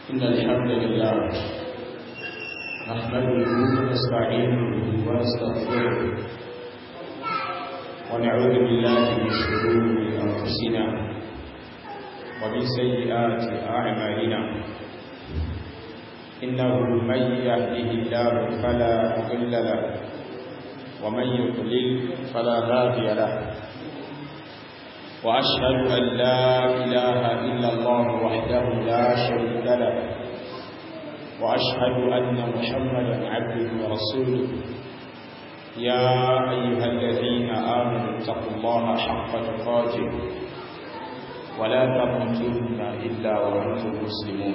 إن الحمد لله نحمده ونستعينه ونستغفره ونعوذ بالله من شرور أنفسنا ومن سيئات أعمالنا إنه من يهده الله فلا مضل له ومن يضلل فلا هادي له وأشهد أن لا إله إلا الله وحده لا شريك له وأشهد أن محمدا عبده ورسوله يا أيها الذين آمنوا اتقوا الله حق تقاته ولا تموتن إلا وأنتم مسلمون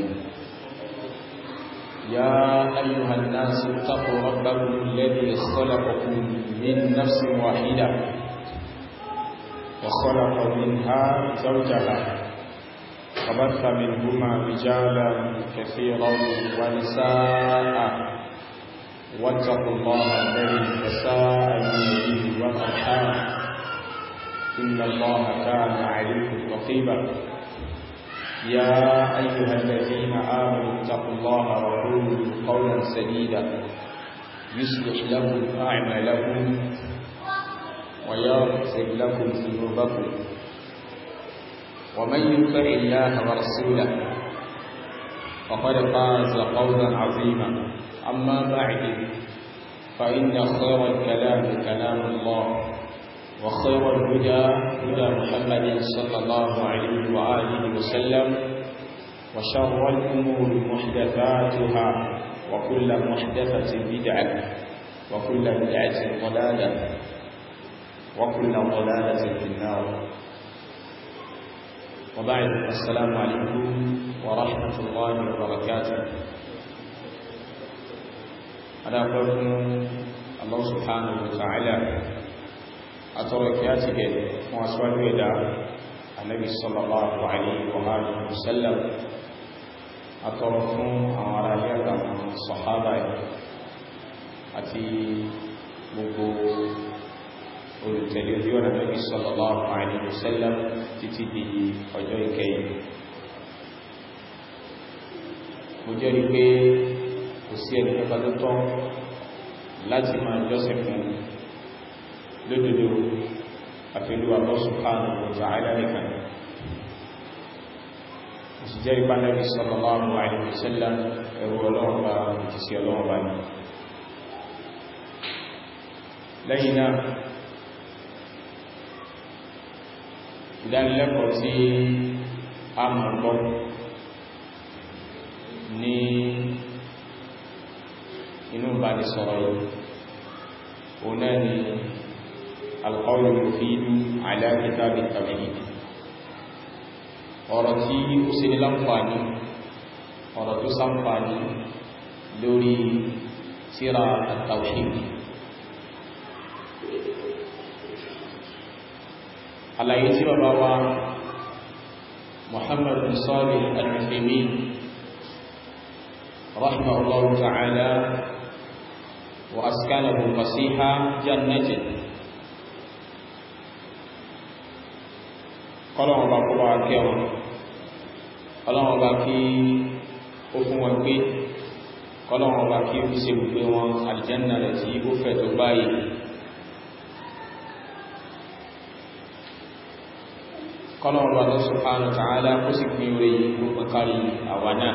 يا أيها الناس اتقوا ربكم الذي خلقكم من نفس واحدة وخلق منها زوجها وبث منهما رجالا كثيرا ونساء واتقوا الله الذي تساءلون به والأرحام إن الله كان عليكم رقيبا يا أيها الذين آمنوا اتقوا الله وقولوا قولا سديدا يصلح لكم أعمالكم ويغفر لكم ذنوبكم ومن يطع الله ورسوله فقد فاز فوزا عظيما أما بعد فإن خير الكلام كلام الله وخير الهدى هدى محمد صلى الله عليه وآله وسلم وشر الأمور محدثاتها وكل محدثة بدعة وكل بدعة ضلالة وكل ضلالة في النار وبعد السلام عليكم ورحمة الله وبركاته أنا أقول الله سبحانه وتعالى أتركاتك وأسوال ودا النبي صلى الله عليه وآله وسلم أتركم أمراليات الصحابة أتي بقو olùtẹ̀lé ojú ọ̀nà Nabi sallallahu alaihi wasallam títí di ọjọ́ ìkẹyìn. Mo jẹ́rìí pé kò sí ẹni pẹ́pẹ́ tó tọ́ láti máa jọ́sìn fún lódodo àfẹ́lú Allah subhanahu wa ta'ala nìkan. Mo sì jẹ́rìí pé Nabi sallallahu alaihi wasallam ẹrú Ọlọ́run bá òjíṣẹ́ Ọlọ́run bá ní. Lẹ́yìn náà ìdánilẹ́kọ̀ọ́ tí a mọ̀ gbọ́ ní inú ìbánisọ̀rọ̀ yìí o náà ni al-qawlu al-mufidu ala kitab at-tawhid, ọ̀rọ̀ tí ó ṣe ní láǹfààní, ọ̀rọ̀ tó ṣàǹfààní lórí tírà at-tawhid. Àlàyé tí bàbá wa Muhammad bin Salih al-Uthaymeen rahimahullahu ta'ala wa askanahu fasiha jannati kọlọ̀wọ̀n bá kó bá kẹwọn, kọlọ̀wọ̀n bá kí ó fún wọn gbé, kọlọ̀wọ̀n bá kí ó fi ṣe gbogbo wọn aljanna rẹ̀ tí ó fẹ́ tó báyìí. kọlọ̀wọ̀n bá Allah subhanahu wa ta'ala kó sì pín orí gbogbo kárí àwa náà,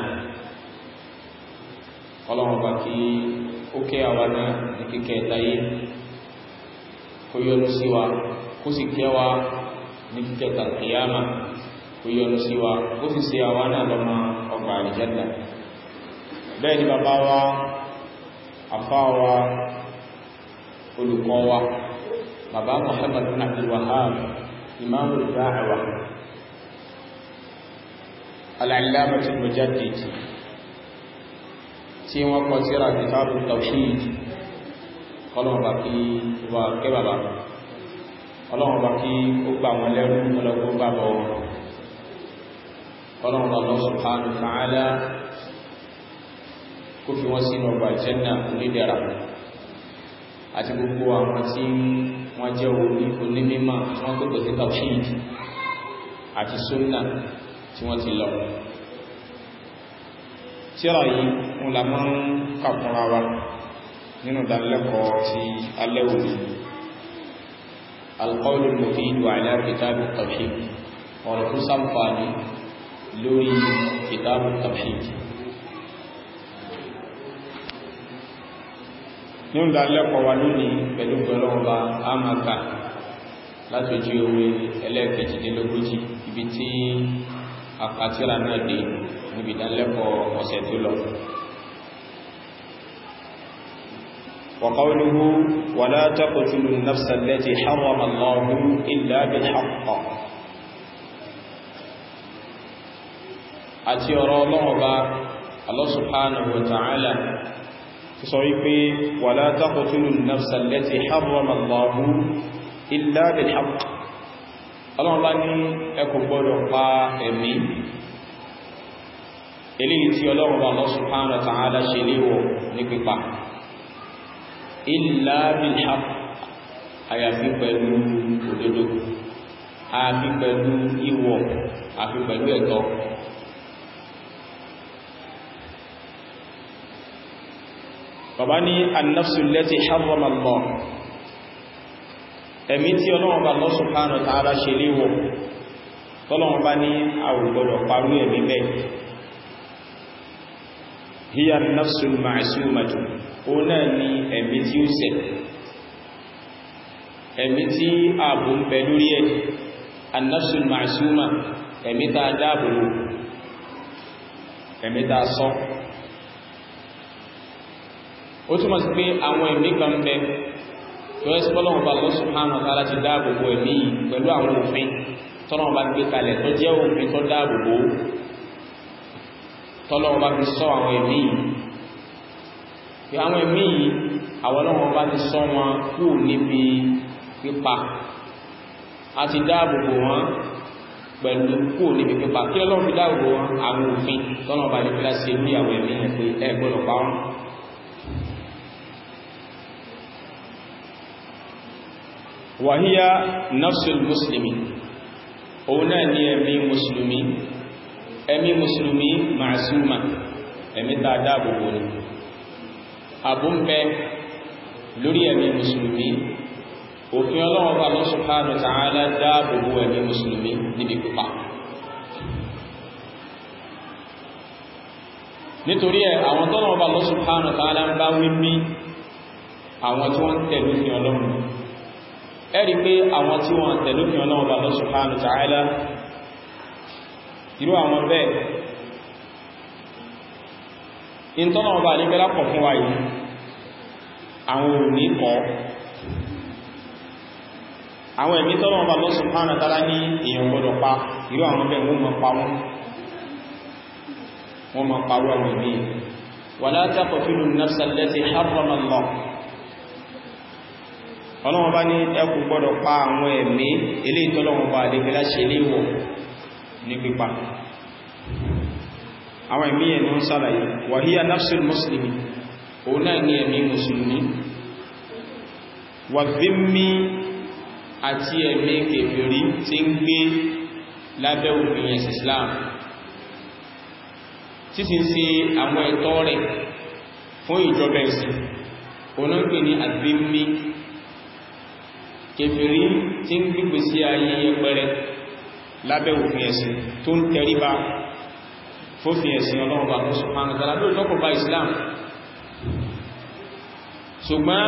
kọlọ̀wọ̀n bá kí ó kẹ́ àwa náà ní kíkẹ́ tayé, kó yọ́nú sí wa, kó sì kẹ́ wa ní kíkẹ́ tàkìyàmà, kó yọ́nú sí wa, kó sì sí àwa náà lọ́mọ ọgbà àlìjánnà. Bẹ́ẹ̀ ni bàbá wa, àfá wa, olùkọ́ wa, bàbá Muhammad bin Abdul Wahhab إمام الدعوة العلامة المجدد tí wọ́n kọ tírà Kitab at-Tawhid, kọlọ̀wọ̀n bá kí wà kẹ́ bàbá, kọlọ̀wọ̀n bá kí ó gbà wọn lẹ́rù, kọlọ̀wọ̀n bá bọ̀ wọn, kọlọ̀wọ̀n bá Allah subhanahu wa ta'ala kó fi wọ́n sínú ọgbà Janna onídẹ̀ra, àti gbogbo àwọn tí wọ́n jẹ́ onímímọ̀ tí wọ́n tó pẹ̀sí tawhid àti sunna tí wọ́n ti lọ. tírà yìí wọ́n la máa ń kà fúnra wa nínú ìdánilẹ́kọ̀ọ́ ti alẹ́ òní al-qawl al-mufid ala kitab at-tawhid ọ̀rọ̀ tó ṣàǹfààní lórí kitab at-tawhid. nínú ìdánilẹ́kọ̀ọ́ wa lónìí pẹ̀lú gbọ́lọ́wọ́ba amaka láti ojú ewé ẹlẹ́ẹ̀kejìdínlógójì ibi tí àkàtírà náà dé níbi ìdánilẹ́kọ̀ọ́ ọ̀sẹ̀ tó lọ. wa qawluhu wa la taqtulu an-nafsa allati harrama Allahu illa bil-haqq. àti ọ̀rọ̀ ọlọ́ọ̀bá Allah subhanahu wa ta'ala ti sọ wípé wa la taqtulu an-nafsa allati harrama Allahu illa bil-haqq. ọlọ́ọ̀bá ní ẹ kò gbọdọ̀ pa ẹ̀mí eléyìí tí Ọlọ́run Allah subhanahu wa ta'ala ṣe léèwọ̀ ní pípa illa bil haqq àyàfi pẹ̀lú òdodo àfi pẹ̀lú ìwọ̀ àfi pẹ̀lú ẹ̀tọ́. bàbá ní an-nafsu allati harrama Allah ẹ̀mí tí Ọlọ́run Allah subhanahu wa ta'ala ṣe léèwọ̀ tọ́lọ́run bá ní a ò gbọdọ̀ parú ẹ̀mí bẹ́ẹ̀ hiya an-nafsu al-ma'sumatu ona ni ẹ̀mí tí ó ṣẹ̀ ẹ̀mí tí ààbò ń bẹ lórí ẹ̀ an-nafsu al-ma'suma ẹ̀mí tá dáàbò ẹ̀mí tá ṣọ́. ó túnmọ̀ sí pé àwọn ẹ̀mí kan bẹ tó ẹ́ sọ́lọ́wọ́ bá Allah subhanahu wa ta'ala ti dáàbò bò ẹ̀mí pẹ̀lú àwọn òfin tọ́lọ́wọ́ bá gbé kalẹ̀ tó jẹ́ òfin tó dáàbò bò tọ́lọ́wọ́ bá fi sọ àwọn ẹ̀mí yìí àwọn ẹ̀mí yìí àwọn ọlọ́wọ́ bá ti sọ wọn kú níbi pípa àti dáàbòbò wọn pẹ̀lú kú níbi pípa kí Ọlọ́run fi dáàbòbò wọn àwọn òfin tọ́lọ́wọ́ bá lè fi láti ní àwọn ẹ̀mí yẹn pé ẹ gbọ́dọ̀ pa wọn. wa hiya nafsul muslimi òun náà ní ẹ̀mí mùsùlùmí ẹ̀mí mùsùlùmí ma'asúmà ẹ̀mí tàà dáàbòbò ní àbúnbẹ lórí ẹ̀mí mùsùlùmí òfin Ọlọ́run bá Allah subhanahu wa ta'ala dáàbòbò ẹ̀mí mùsùlùmí níbi pípa. nítorí àwọn tọ́lọ́run bá Allah subhanahu wa ta'ala ń bá wí bí àwọn tí wọ́n tẹ̀lé òfin Ọlọ́run ẹ̀rí pé àwọn tí wọ́n tẹ̀lé òfin Ọlọ́run bá Allah subhanahu wa ta'ala irú àwọn bẹ́ẹ̀ in tọ́nà ọba àríkẹ́lá pọ̀ fún wa yìí àwọn òní kọ́ àwọn ẹ̀mí tọ́nà ọba Allah subhanahu wa ta'ala ní èèyàn gbọdọ̀ pa irú àwọn bẹ́ẹ̀ wọ́n máa pa wọ́n máa parú àwọn ẹ̀mí wala taqtulu an-nafsa allati harrama Allah ọlọ́wọ́n bá ní ẹ kò gbọdọ̀ pa àwọn ẹ̀mí eléyìí tọ́nà ọba àríkẹ́lá ṣe léèwọ̀ ní pípa àwọn ẹ̀mí ẹ̀ ní wọ́n sálàyé wa hiya nafsul muslimi òun náà ní ẹ̀mí mùsùlùmí wà dhimmi àti ẹ̀mí kèfèrí tí ń gbé lábẹ́ òfin ẹ̀sìn Islam títí sí àwọn ẹ̀tọ́ rẹ̀ fún ìjọba ẹ̀sìn òun náà pè ní adhimmi kèfèrí tí ń gbígbé sí ayé yẹpẹrẹ lábẹ́ òfin ẹ̀sìn tó ń tẹríba fófin ẹ̀sìn Ọlọ́run bá tó subhanahu wa ta'ala lórí lọ́kọ̀ bá Islam ṣùgbọ́n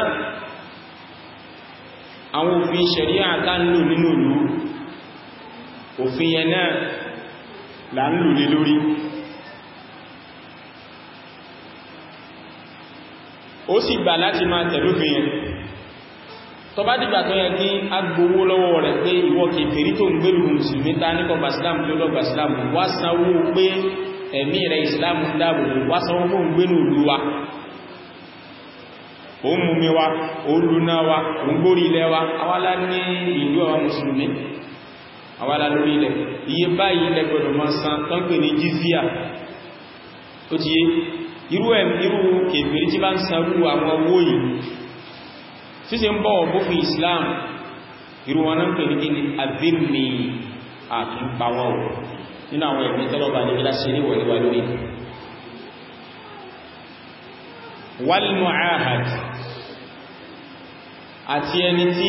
àwọn òfin ṣẹ̀ríà tá ń lò nínú ìlú òfin yẹn náà là ń lò lé lórí ó sì gbà láti máa tẹ̀lófin yẹn tó bá dìgbà tó yẹ kí a gbowó lọ́wọ́ rẹ̀ pé ìwọ kèfèrí tó ń gbèrú mùsùlùmí ta ní kọba islam tó lọ́gbà islam wá sanwó pé ẹ̀mí rẹ̀ islam dáàbò wá sanwó fún gbénú ìlú wa ó mú mi wá ó lúná wa ó ń gbórí ilẹ̀ wa awálá ní ìlú àwọn mùsùlùmí awálá lórí ilẹ̀ iye báyìí ilẹ̀ gbọdọ̀ máa san tán pè ní jizya ó ti yé irú kèfèrí tí bá ń sanwó àwọn owó yìí síse ń bọ́wọ̀ bófin Islam irú wọn náà ń pè ní kí ni adhimmi àtúnpàwọ̀ nínú àwọn ẹ̀mí tọ́lọ́bà ní gílá sí níwọ̀ níwà lórí wal mu'ahad àti ẹni tí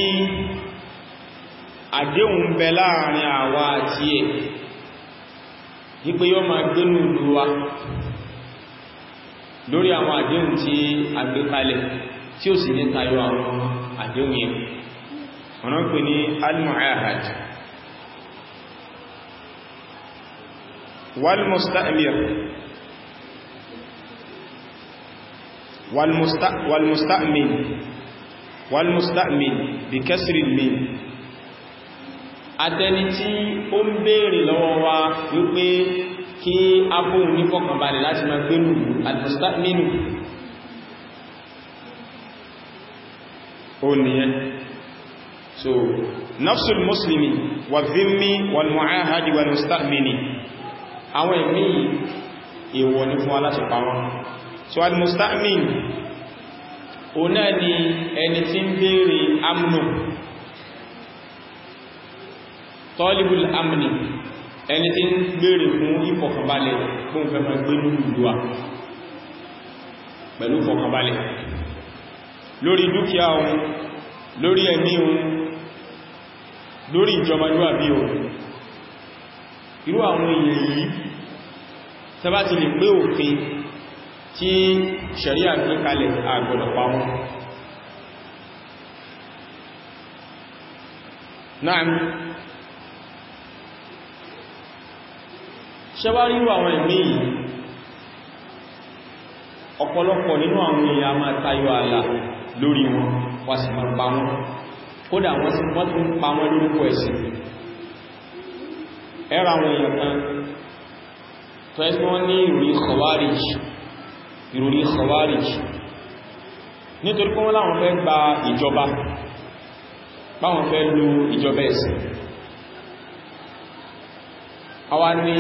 àdéhùn bẹ láàrin àwa àti ẹ̀ wípé yóò máa gbénú ìlú wa lórí àwọn àdéhùn tí a gbé kalẹ̀ tí ó sì ní tayọ àwọn àdéhùn yẹn ọ̀nà pè ní al-mu'ahad wal-musta'mir wal-musta'min bí kasri al-mim àtẹni tí ó ń béèrè lọ́wọ́ wa wípé kí a fóhun ní fọkànbalẹ̀ láti máa gbénú al-musta'minu ó nìyẹn so nafsul muslimi wa dhimmi wal mu'ahadi wal musta'mini àwọn ẹ̀mí èèwọ̀ ní fún aláṣẹ pa wọn so al musta'min ó náà ni ẹni tí ń béèrè amnu talibul amni ẹni tí ń béèrè fún ìfọ̀kànbalẹ̀ fún fẹ́mọ̀ gbénú ìlúwà pẹ̀lú ìfọ̀kànbalẹ̀ lórí dúkìá ohun lórí ẹ̀mí ohun lórí ìjọmọlúwàbí ohun irú àwọn èèyàn yìí tẹ́bá ti lè pé òfin tí ṣẹ̀ríà gbé kalẹ̀ àgbọ̀dọ̀ pa wọ́n náà ṣẹwárí irú àwọn ẹ̀mí yìí ọ̀pọ̀lọpọ̀ nínú àwọn èèyàn máa tayọ ààlà lórí wọn wá sì máa pa wọn kódà wọ́n tún pa wọn lórúkọ ẹ̀sìn ẹ̀rọ àwọn èèyàn kan tó ẹ́ wọ́n ní ìròrí khawarij nítorí pé wọ́n láwọn fẹ́ gba ìjọba báwọn fẹ́ lo ìjọba ẹ̀sìn àwa ní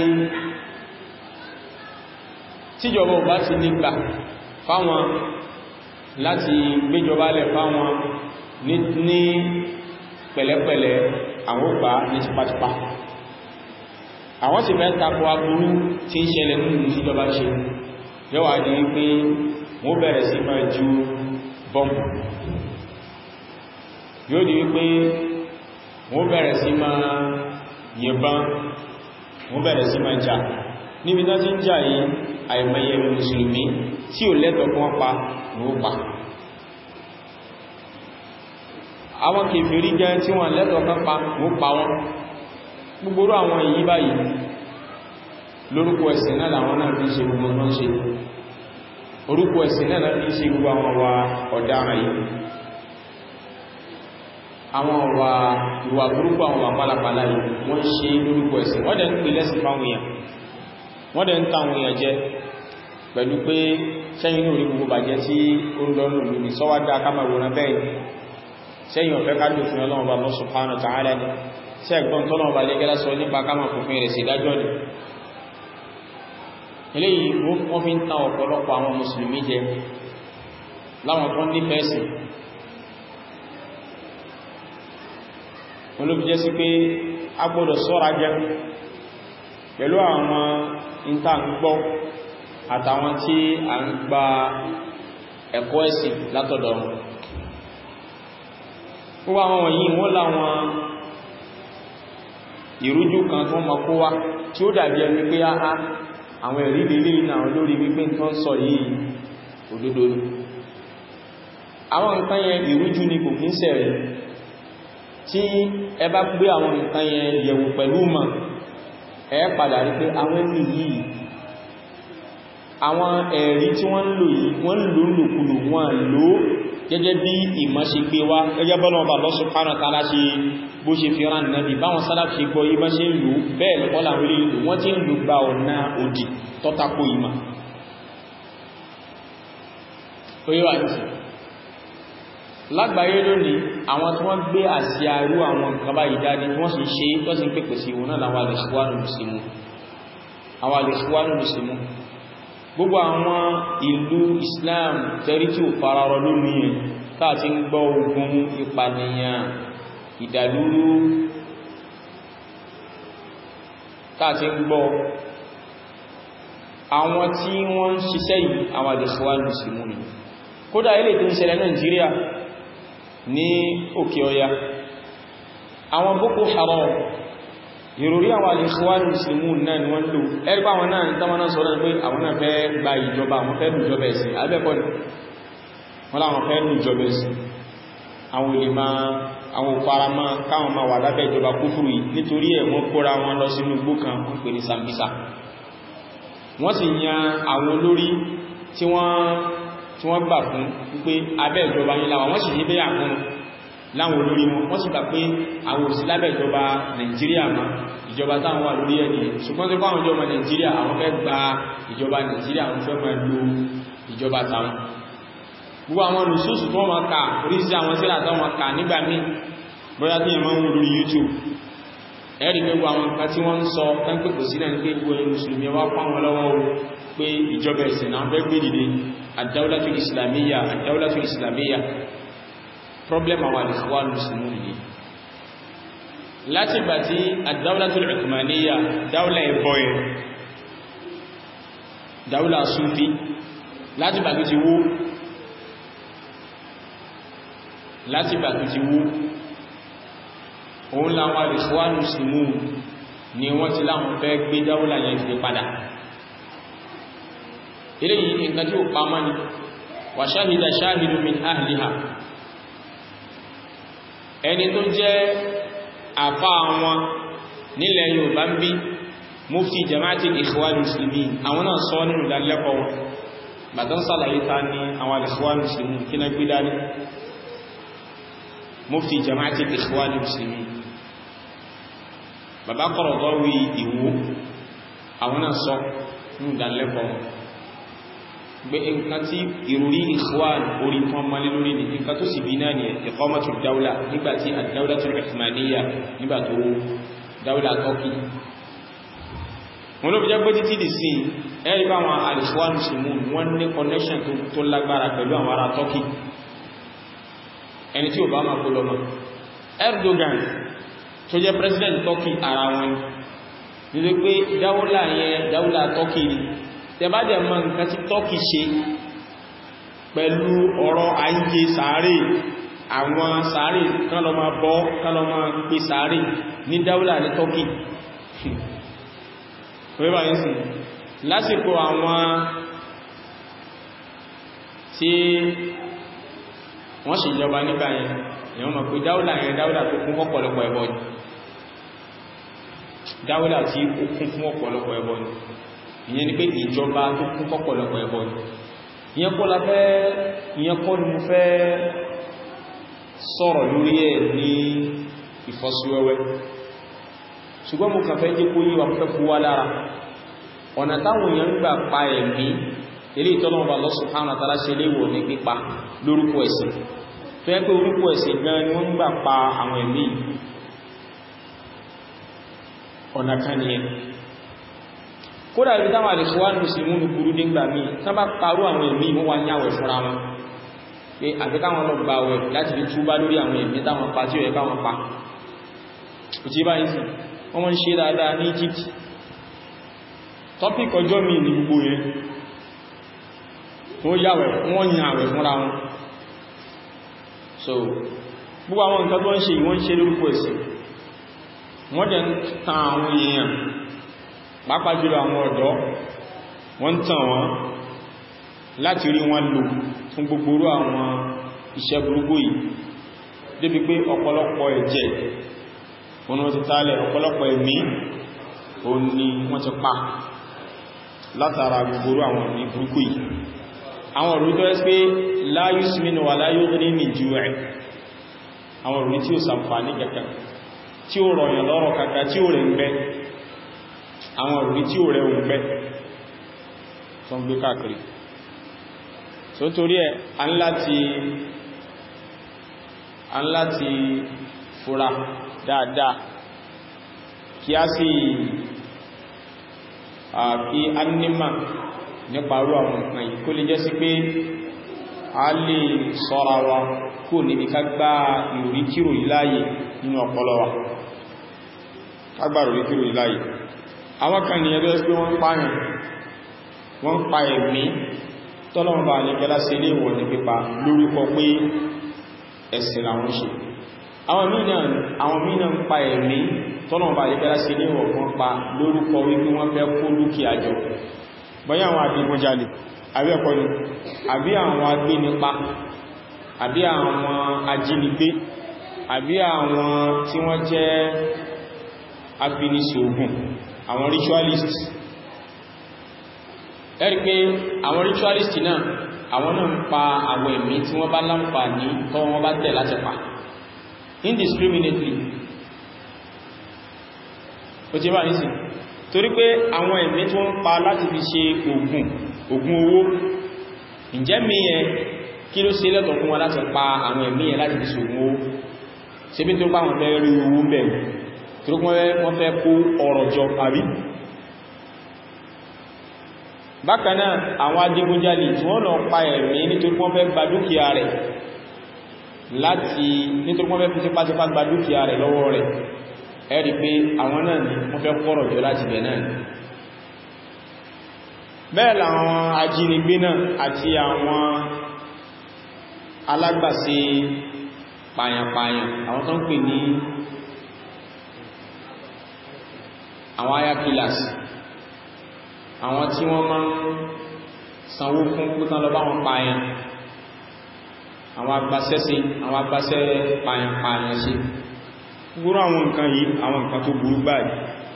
tíjọba ò bá ti ní gbà fáwọn láti gbéjọba lẹ̀ fáwọn ní pẹ̀lẹ́pẹ̀lẹ́ àwọn ògbà ní tipatipa àwọn sì fẹ́ tako aburú tí ń ṣẹlẹ̀ nínú ìjọba ṣe yọ́wà ní wípé wọ́n bẹ̀rẹ̀ sí máa ju bọ́m̀bù yóò di wípé wọ́n bẹ̀rẹ̀ sí máa yẹ̀bọn wọ́n bẹ̀rẹ̀ sí máa jà níbi náà tí ń jà yìí àìmọye mùsùlùmí tí ò lẹ́tọ̀ọ́ fún ọpa ní ó pa àwọn kèfèrí jẹ́ tí wọ́n lẹ́tọ̀ọ́ fún pa ní ó pa wọn gbogbo àwọn èyí báyìí lórúkọ ẹ̀sìn náà làwọn náà fi ṣe gbogbo náà ṣe orúkọ ẹ̀sìn náà fi ṣe gbogbo àwọn wa ọ̀daràn yìí àwọn ọ̀wà ìwà burúkú àwọn wà pálapàla yìí wọ́n ṣe lórúkọ ẹ̀sìn wọ́n dẹ̀ ń pè lẹ́sìn fáwọn èèyàn wọ́n dẹ̀ ń ta àwọn èèyàn jẹ pẹ̀lú pé sẹ́yìn ní orí gbogbo bàjẹ́ tí ó ń lọ́nà lórí sọ́wádá kámàrùn-ún bẹ́ẹ̀ sẹ́yìn ọ̀fẹ́ kájú fún Ọlọ́run Allah subhanahu wa ta'ala ni sẹ́gbọ́n tọ́lọ́run bá lẹ́gẹ́lá sọ nípa kámà fòfin rẹ̀ sí dájọ́ ni eléyìí wọ́n fi ń ta ọ̀pọ̀lọpọ̀ àwọn mùsùlùmí jẹ láwọn tó ní pẹ́ẹ̀sì wọ́n ló fi jẹ́ sí pé a gbọ́dọ̀ ṣọ́ra jẹ́ pẹ̀lú àwọn ìta ń gbọ́ àtàwọn tí a ń gba ẹ̀kọ́ ẹ̀sìn látọ̀dọ̀ gbogbo àwọn wọ̀nyí wọ́n láwọn ìrújú kan tó mọ̀ kó wá tí ó dàbí ẹni pé àwọn ẹ̀rí lélé náà lórí wípé nǹkan sọ yìí òdodo ni àwọn nǹkan yẹn ìrújú ni kò kí ń ṣẹ̀rẹ̀ tí ẹ bá gbé àwọn nǹkan yẹn yẹ̀wò pẹ̀lú mọ̀ ẹ padà rí pé àwọn ẹni yìí àwọn ẹ̀rí tí wọ́n ń lò yìí wọ́n lò lòkulò wọ́n lò gẹ́gẹ́ bí ìmọ̀ ṣe gbé wá gẹ́gẹ́ bọ́lọ̀ ọba Allah subhanahu wa ta'ala ṣe bó ṣe fi rán nàbí báwọn sálàfí ṣe gbọ́ yí bá ṣe ń lò bẹ́ẹ̀ lọ́pọ̀lá orí ìlú wọ́n ti ń lò gba ọ̀nà òdì tọ́tako ìmọ̀ oyíwà ní lágbàáyé lónìí àwọn tí wọ́n gbé àsíá irú àwọn nǹkan báyìí jáde tí wọ́n sì ṣe tó sì ń pèpè sí wọn náà láwọn al-Ikhwanul Muslimun gbogbo àwọn ìlú Islam tẹ́rí tí ò fararọ lónìí ẹ̀ táà ti ń gbọ́ ogun ìpànìyàn ìdàlúrú táà ti ń gbọ́ àwọn tí wọ́n ń ṣiṣẹ́ yìí àwọn al-Ikhwanul Muslimun kódà ilé tó ń ṣẹlẹ̀ Nàìjíríà ní òkè ọya àwọn Boko Haram ìròrí àwọn al-Ikhwan al-Muslimun náà ni wọ́n lò ẹgbà wọn náà tánwọ́n náà sọ́rọ̀ pé àwọn náà fẹ́ gba ìjọba àwọn fẹ́ lù ìjọba ẹ̀sìn abẹ́kọ́ ni wọ́n láwọn fẹ́ lù ìjọba ẹ̀sìn àwọn olè máa àwọn òfarama káwọn máa wà lábẹ́ ìjọba kúfùrù yìí nítorí ẹ̀ wọ́n kóra wọn lọ sínú igbó kan wọ́n pè ní Sambisa wọ́n sì yan àwọn olórí tí wọ́n gbà fún wípé abẹ́ ìjọba yìí láwọn wọ́n sì ní bẹ́ àkún láwọn olórí wọ́n sì gbà pé àwọn òsì lábẹ́ ìjọba Nàìjíríà ma ìjọba táwọn wà lórí ẹni ṣùgbọ́n tó fáwọn ìjọba Nàìjíríà àwọn fẹ́ gba ìjọba Nàìjíríà àwọn fẹ́ máa lo ìjọba táwọn gbogbo àwọn olùsúsù tó wọ́n ká oríṣi àwọn sílà tó wọ́n ká nígbà míì bóyá tí ìmọ̀ ń lórí YouTube ẹ̀rí pé gbogbo àwọn nǹkan tí wọ́n ń sọ tánpẹ́ kò sí náà ní pé gbogbo ẹni mùsùlùmí wá pàwọn lọ́wọ́ pé ìjọba ẹ̀sìn náà fẹ́ gbé dìde ad-dawlatul islamiyya ad-dawlatul islamiyya problem àwọn al-Ikhwan al-Muslimun nìyí láti gbà tí ad-dawlatul uthmaniyya dáúlà ẹ̀bọ̀ ẹ̀ dáúlà Sufi láti gbà tó ti wó òun láwọn al-Ikhwan al-Muslimun ni wọ́n ti láwọn fẹ́ gbé dáúlà yẹn ti padà eléyìí nǹkan tí ó pàmọ́ ni wa shahida shahidun min ahliha ẹni tó jẹ́ àfá wọn nílẹ̀ Yorùbá ń bí mufti jama'atul Ikhwan al-Muslimin àwọn náà sọ nínú ìdánilẹ́kọ̀ọ́ wọn bàtán sàlàyé ta ní àwọn al-Ikhwan al-Muslimin kí na gbé dání mufti jama'atul Ikhwan al-Muslimin bàbá Qaradawi Ìwó àwọn náà sọ nínú ìdánilẹ́kọ̀ọ́ gbé nǹkan tí ìròrí Ikhwan orí fún ọmọlé lórí ní nǹkan tó sì bí náà ni iqamatul dawla nígbàtí ad-dawlatul uthmaniyya nígbàtí ó dáúlà Turkey wọn ló fi jẹ́ pé títí dì sí ẹ̀rí bá wọn al-Ikhwan al-Muslimun wọ́n ní connection tó lágbára pẹ̀lú àwọn ará Turkey ẹni tí ó bá máa kó lọ́mọ Erdogan tó jẹ́ president Turkey ara wọn nílé pé dáúlà yẹn dáúlà Turkey ni tẹbádẹ̀ mọ́ nǹkan tí Turkey ṣe pẹ̀lú ọ̀rọ̀ ayé sàárè àwọn sàárè kán lọ máa bọ́ kán lọ máa pè sàárè ní dáúlà ní Turkey wẹ́bà yìí sí lásìkò àwọn tí wọ́n ṣe ìjọba nígbà yẹn èèyàn mọ̀ pé dáúlà yẹn dáúlà tó kún ọ̀pọ̀lọpọ̀ ẹbọ ni dáúlà tí ó kún fún ọ̀pọ̀lọpọ̀ ẹbọ ni ìyẹn ni pé ìjọba tó kún fọ́pọ̀lọpọ̀ ẹbọ ni ìyẹn kọ́ ni mo fẹ́ sọ̀rọ̀ lórí ẹ̀ ní ìfọ́síwẹ́wẹ́ ṣùgbọ́n mo kàn fẹ́ jẹ́ kó yíwa fẹ́ kú wá lára ọ̀nà táwọn èèyàn gbà pa ẹ̀mí ilé ìtọ́lọ́wọ́ Allah subhanahu wa ta'ala ṣe léwọ̀ ní pípa lórúkọ ẹ̀sìn tó yẹ pé orúkọ ẹ̀sìn gan ni wọ́n gbà pa àwọn ẹ̀mí ọ̀nà kan nìyẹn kódà ibi táwọn al-Ikhwan al-Muslimun burú nígbà míì tán bá parú àwọn ẹ̀mí wọ́n wá ní àwẹ̀ fúnra wọn pé àti káwọn lọ gba àwẹ̀ láti fi túbá lórí àwọn ẹ̀mí táwọn pa tí ó yẹ káwọn pa ìtí bá yìí sí wọ́n mọ́ ń ṣe dáadáa ní Egypt topic ọjọ́ mi ní gbogbo yẹn wọ́n yìn àwẹ̀ fúnra wọn so gbogbo àwọn nǹkan tó ń ṣe ìwọ́n ṣe lórúkọ ẹ̀sìn wọ́n dẹ̀ ń tan àwọn èèyàn pàápàá jùlọ àwọn ọ̀dọ́ wọ́n tàn wọ́n láti rí wọn lò fún gbogbo àwọn iṣẹ́ burúkú yìí débi pé ọ̀pọ̀lọpọ̀ ẹ̀jẹ̀ wọn ti tálẹ̀ ọ̀pọ̀lọpọ̀ ẹ̀mí o ní wọ́n ti pa látara gbogbo àwọn ẹ̀mí burúkú yìí àwọn ọ̀rọ̀ tó ẹ́sì pé la yusminu wa la yughni min ju' àwọn ọ̀rọ̀ tí ó ṣàǹfààní kẹta tí ó rọ̀yàn lọ́rọ̀ kàkà tí ó rẹ̀ ń gbẹ́ àwọn òrí tí ó rẹ̀ òun gbẹ́ tó ń gbé káàkiri so torí ẹ̀ a ń láti fura dáadáa kí a sì àfi annímà nípa rú àwọn nǹkan yìí kó lè jẹ́ sí pé a lè ṣọ́ra wa kó níbi ká gbá ìròrí kírò yìí láàyè nínú ọpọlọ wa ká gbá ìròrí kírò yìí láàyè àwọn kan ni ẹgbẹ́ pé wọ́n pààyàn wọ́n pa ẹ̀mí tọ́lọ́run bá lè gẹ́lá sí ilé ìwọ̀ ní pípa lórúkọ pé ẹ̀sìn làwọn ṣe àwọn mìíràn ń pa ẹ̀mí tọ́lọ́run bá lè gẹ́lá sí ilé ìwọ̀ kan pa lórúkọ wípé wọ́n fẹ́ kó dúkìá jọ bóyá àwọn adigunjalè àbí ẹ̀kọ́ ni àbí àwọn agbénipa àbí àwọn ajínigbé àbí àwọn tí wọ́n jẹ́ afiniṣògùn àwọn ritualists ẹ̀rí pé àwọn ritualists náà àwọn náà ń pa àwọn ẹ̀mí tí wọ́n bá láǹfààní tọ́ wọ́n bá tẹ̀ láti pa indiscriminately ó ti bá ní sí torí pé àwọn ẹ̀mí tí wọ́n ń pa láti fi ṣe ògùn owó ǹjẹ́ mi yẹn kí ló ṣe lẹ́tọ̀ọ́ fún wọn láti pa àwọn ẹ̀mí yẹn láti fi ṣe ògùn owó ṣe bí tó bá wọn fẹ́ rí owó ń bẹ̀rẹ̀ tó wọ́n fẹ́ kó ọrọ̀ jọ àbí bákanáà àwọn adigunjalè tí wọ́n lọ pa ẹ̀mí nítorí wọ́n fẹ́ gba dúkìá rẹ̀ nítorí wọ́n fẹ́ fi tipátipá gba dúkìá rẹ̀ lọ́wọ́ rẹ̀ ẹ rí pé àwọn náà ni wọ́n fẹ́ kó ọrọ̀ jọ láti bẹ̀ náà bẹ́ẹ̀ làwọn ajínigbé náà àti àwọn alágbàṣe pàyànpàyàn àwọn tó ń pè ní àwọn ayakillas àwọn tí wọ́n máa ń sanwó fún pútán lọ bá wọn pààyàn àwọn agbáṣẹ́ pààyàn ṣe gbúrú àwọn nǹkan yìí àwọn nǹkan tó burú báyìí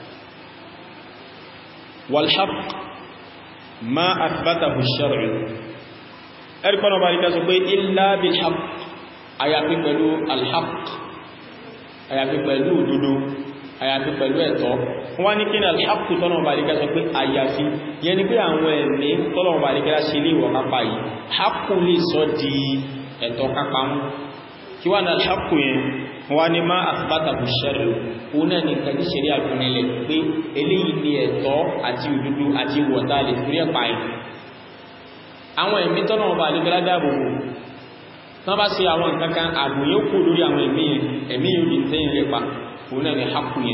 walhaq ma athbatahu ash-shar'u ẹ̀rìkọ́nà bá ríkà sọ pé illa bilhaq àyàfi pẹ̀lú alhaq àyàfi pẹ̀lú òdodo àyàfi pẹ̀lú ẹ̀tọ́ wọ́n ní kí ní alhaqu tọ́lọ̀wọ̀n bá ríkà sọ pé àyàfi yẹn ni pé àwọn ẹ̀mí tọ́lọ̀wọ̀n bá ríkà ṣe lè wọ̀ kápá yìí haqu lè sọ di ẹ̀tọ́ kápá mú kí wá ní alhaqu yẹn wọ́n ní má athbatahu ash-shar'u òun náà ní kàdí ṣeré àgbọnilẹ̀ pé eléyìí ni ẹ̀tọ́ àti òdodo àti wọ̀tá lè fi ẹ̀pá yìí àwọn ẹ̀mí tọ́lọ̀wọ̀n bá ríkà dáàbòbò tán bá ṣe àwọn nǹkankan ààbò yóò kó lórí àwọn ẹ̀mí yóò di tẹ́yìn rẹ̀ pa òun náà ni haqu yẹn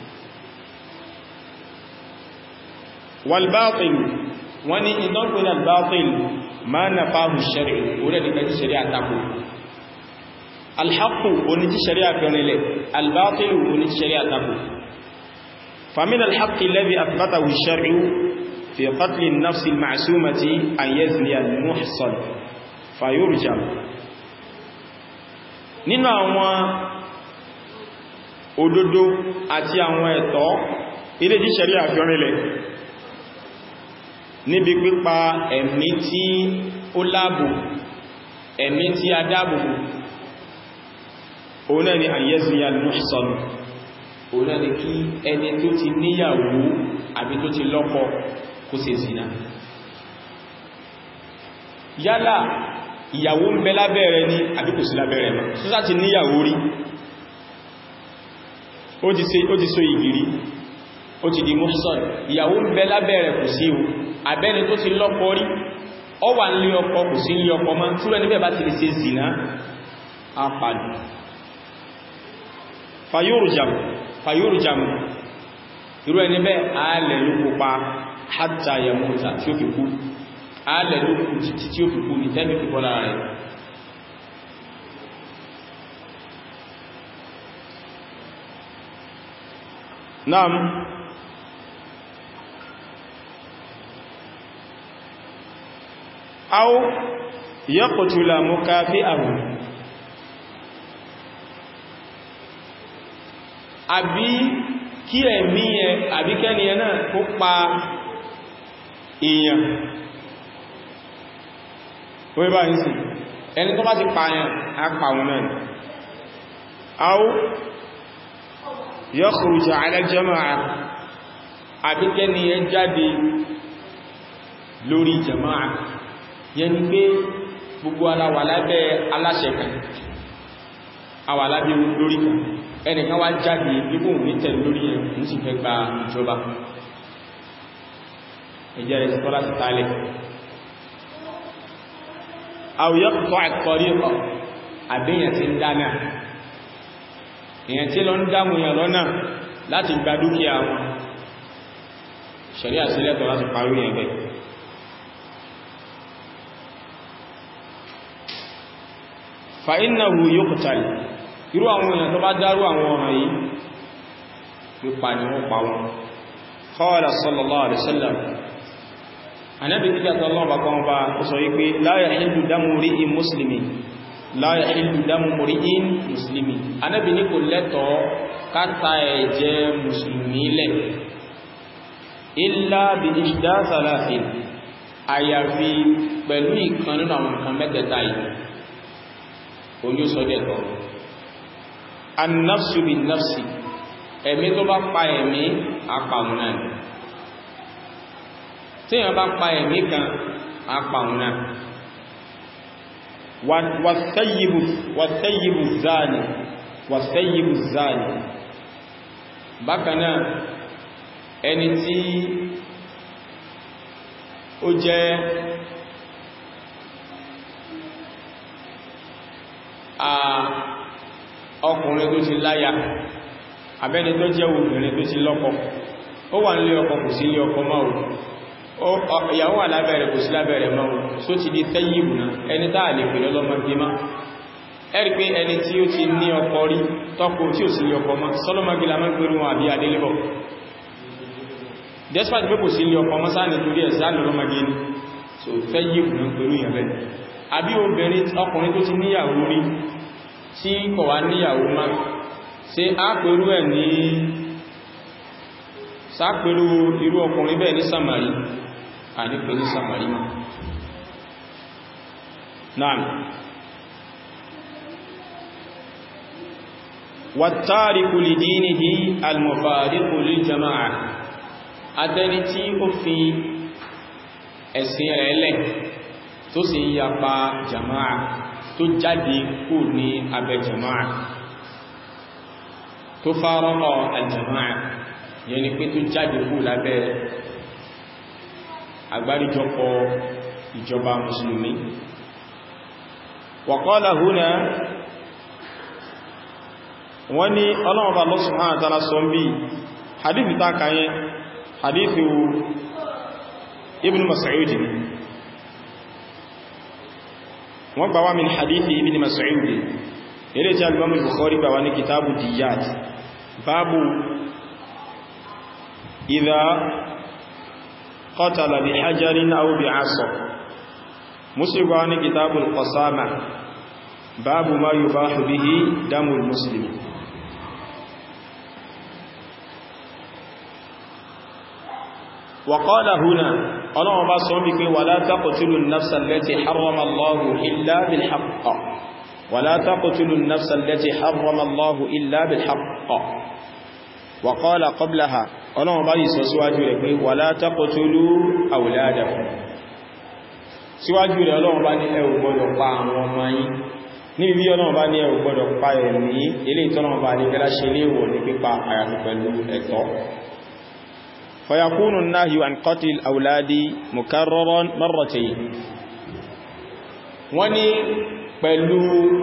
walbatil wọ́n ni ìdánpẹ̀lẹ̀ albatil ma nafahu ash-shar'u òun náà ni kàjí ṣẹ̀rí àtakò alhaqu oní tí ṣẹ̀rí àfẹ́rinlẹ̀ albatil oní tí ṣẹ̀rí àtakò famin alhaqi alladhi athbatahu ash-shar'u fi qatli an-nafsi al-ma'sumati an yazniya al-muhsan fayurjam nínú àwọn òdodo àti àwọn ẹ̀tọ́ ilé tí ṣẹ̀rí àfẹ́rinlẹ̀ níbi pípa ẹ̀mí tí ó láàbò ẹ̀mí tí a dáàbò òun náà ni àyẹ́sìyà al-muhsan òun náà ni kí ẹni tó ti níyàwó àbí tó ti lọ́kọ kó ṣe zina yálà ìyàwó ń bẹ lábẹ́rẹ̀ ní àbí kò sí lábẹ́rẹ̀ mọ́ sọ́sá ti níyàwó rí ó ti so ìgìrí ó ti di muhsan ìyàwó ń bẹ lábẹ́rẹ̀ kò sí o àbẹ́ni tó ti lọ́kọ rí ọ wà ní ọkọ kò sí ní ọkọ mọ́ tí rẹ̀ níbẹ̀ bá ti lè ṣe zina apàdù fayórùjàmù irú ẹni bẹ́ ààlẹ̀ ló kópa hatta yamuta tí ó fi kú ààlẹ̀ ló kú títí tí ó fi kú ní tẹ́mì fi bọ́lá rẹ̀ naam aw yaqtula mukafi'ahu àbí kí ẹ̀mí ẹ àbí kẹ́ni ẹ náà kó pa èèyàn wọ́n bá ní sí ẹni tó bá ti pààyàn á pa wọn náà aw yakhruj ala jama'a àbí kẹ́ni ẹ jáde lórí jama'a yẹn ni pé gbogbo aláwà lábẹ́ aláṣẹ kan àwà lábẹ́ lórí kan ẹnìkan wá jáde pípò ní tẹ̀lú lórí ẹ̀ ní sì fẹ́ gba ìjọba ẹjẹ́ rẹ̀ tọ́lá ti tálẹ̀ àwòyẹ́kùtọ́ àkọrí ọ̀ àbíyàn tí ń dáná èyàn tí lọ ń dámù yàn lọ́nà láti gba dúkìá wọn ṣẹ̀rí àsílẹ̀tọ̀ láti parí ẹ̀bẹ̀ fa innahu yuqtal irú àwọn èèyàn tó bá dárú àwọn ọ̀ràn yìí pípa ni wọ́n pa wọn. Qala sallallahu alaihi wasallam Ànábì tí kẹta Allah bá kan bá sọ wípé la yahillu damu mri'in muslimin la yahillu damu mri'in muslimin. Ànábì ní kò lẹ́tọ̀ọ́ ká ta ẹ̀jẹ̀ mùsùlùmí lẹ̀ illa bi ihda thalathin àyàfi pẹ̀lú ìkan nínú àwọn nǹkan mẹ́tẹ̀ẹ̀ta yìí oní ó sọ dẹ̀tọ̀. An-nafsu bin-nafsi ẹ̀mí tó bá pa ẹ̀mí apàun náà tí yàn bá pa ẹ̀mí kan apàun náà. Wat-thayyibu zani wat-thayyibu zani bákan náà ẹni tí ó jẹ́ ọkùnrin tó ti láya àbẹ́ni tó jẹ́ obìnrin tó ti lọ́kọ ó wà nílé ọkọ kò sí ilé ọkọ máa ìyàwó wà lábẹ́rẹ̀ kò sí lábẹ́rẹ̀ máa só ti di tẹ́yìbù náà ẹni táà lè pè lọ́lọ́mọdé má ẹ̀rí pé ẹni tí ó ti ní ọkọ rí tọ́kọ tí ò sí ilé ọkọ má sọ́lọ́mọgílá máa ń pẹ̀rú wọn àbí adélébọ̀ despite pé kò sí ilé ọkọ má sáà nítorí ẹ̀ sáà lọ́lọ́mọgé ní so tẹ́yìbù náà pẹ̀lú ìyàn bẹ́ẹ̀ àbí obìnrin ọkùnrin tó ti níyàwó rí tí kò wá níyàwó má ṣe ápẹ̀rú ẹ̀ ní sápẹ̀rú irú ọkùnrin bẹ́ẹ̀ ní samari ànípe ní samari má náà wattariku li dinihi al-mufariqu lil jama'a àtẹni tí ó fi ẹ̀sìn rẹ̀ lẹ̀ tó sì ń yapa jama'a tó jáde kú ní abẹ́ jama'a tó faraqa al-jama'a yẹni pé tó jáde kú lábẹ́ àgbáríjọpọ̀ ìjọba mùsùlùmí. Wa qala huna wọ́n ní ọlọ́ọ̀bá Allah subhanahu wa ta'ala sọ bí hadithi ta kayan hadithi ibn Mas'ud wọ́n gbà wá min hadithi ibn Mas'ud ilé tí al-Imam al-Bukhari gbà wá ní kitabu diyat babu idha qatala bi hajarin aw bi 'asa Muslim gbà wá ní kitabu al-qasama babu ma yubahu bihi damul muslim. وقال هنا الله با سو bí pé ولا تقتلوا النفس التي حرم الله إلا بالحق ولا تقتلوا النفس التي حرم الله إلا بالحق وقال قبلها الله با sọ síwájú rẹ̀ pé ولا تقتلوا أولادكم síwájú rẹ̀ Ọlọ́run bá ní ẹ ò gbọdọ̀ pa àwọn ọmọ yín ní bí Ọlọ́run bá ní ẹ ò gbọdọ̀ pa ẹ̀mí eléyìí t'Ọlọ́run bá ní kẹ́lá ṣe léèwọ̀ ní pípa àyàfi pẹ̀lú ẹ̀tọ́. فيكون النهي عن قتل الأولاد مكررا مرتين wọ́n ní pẹ̀lú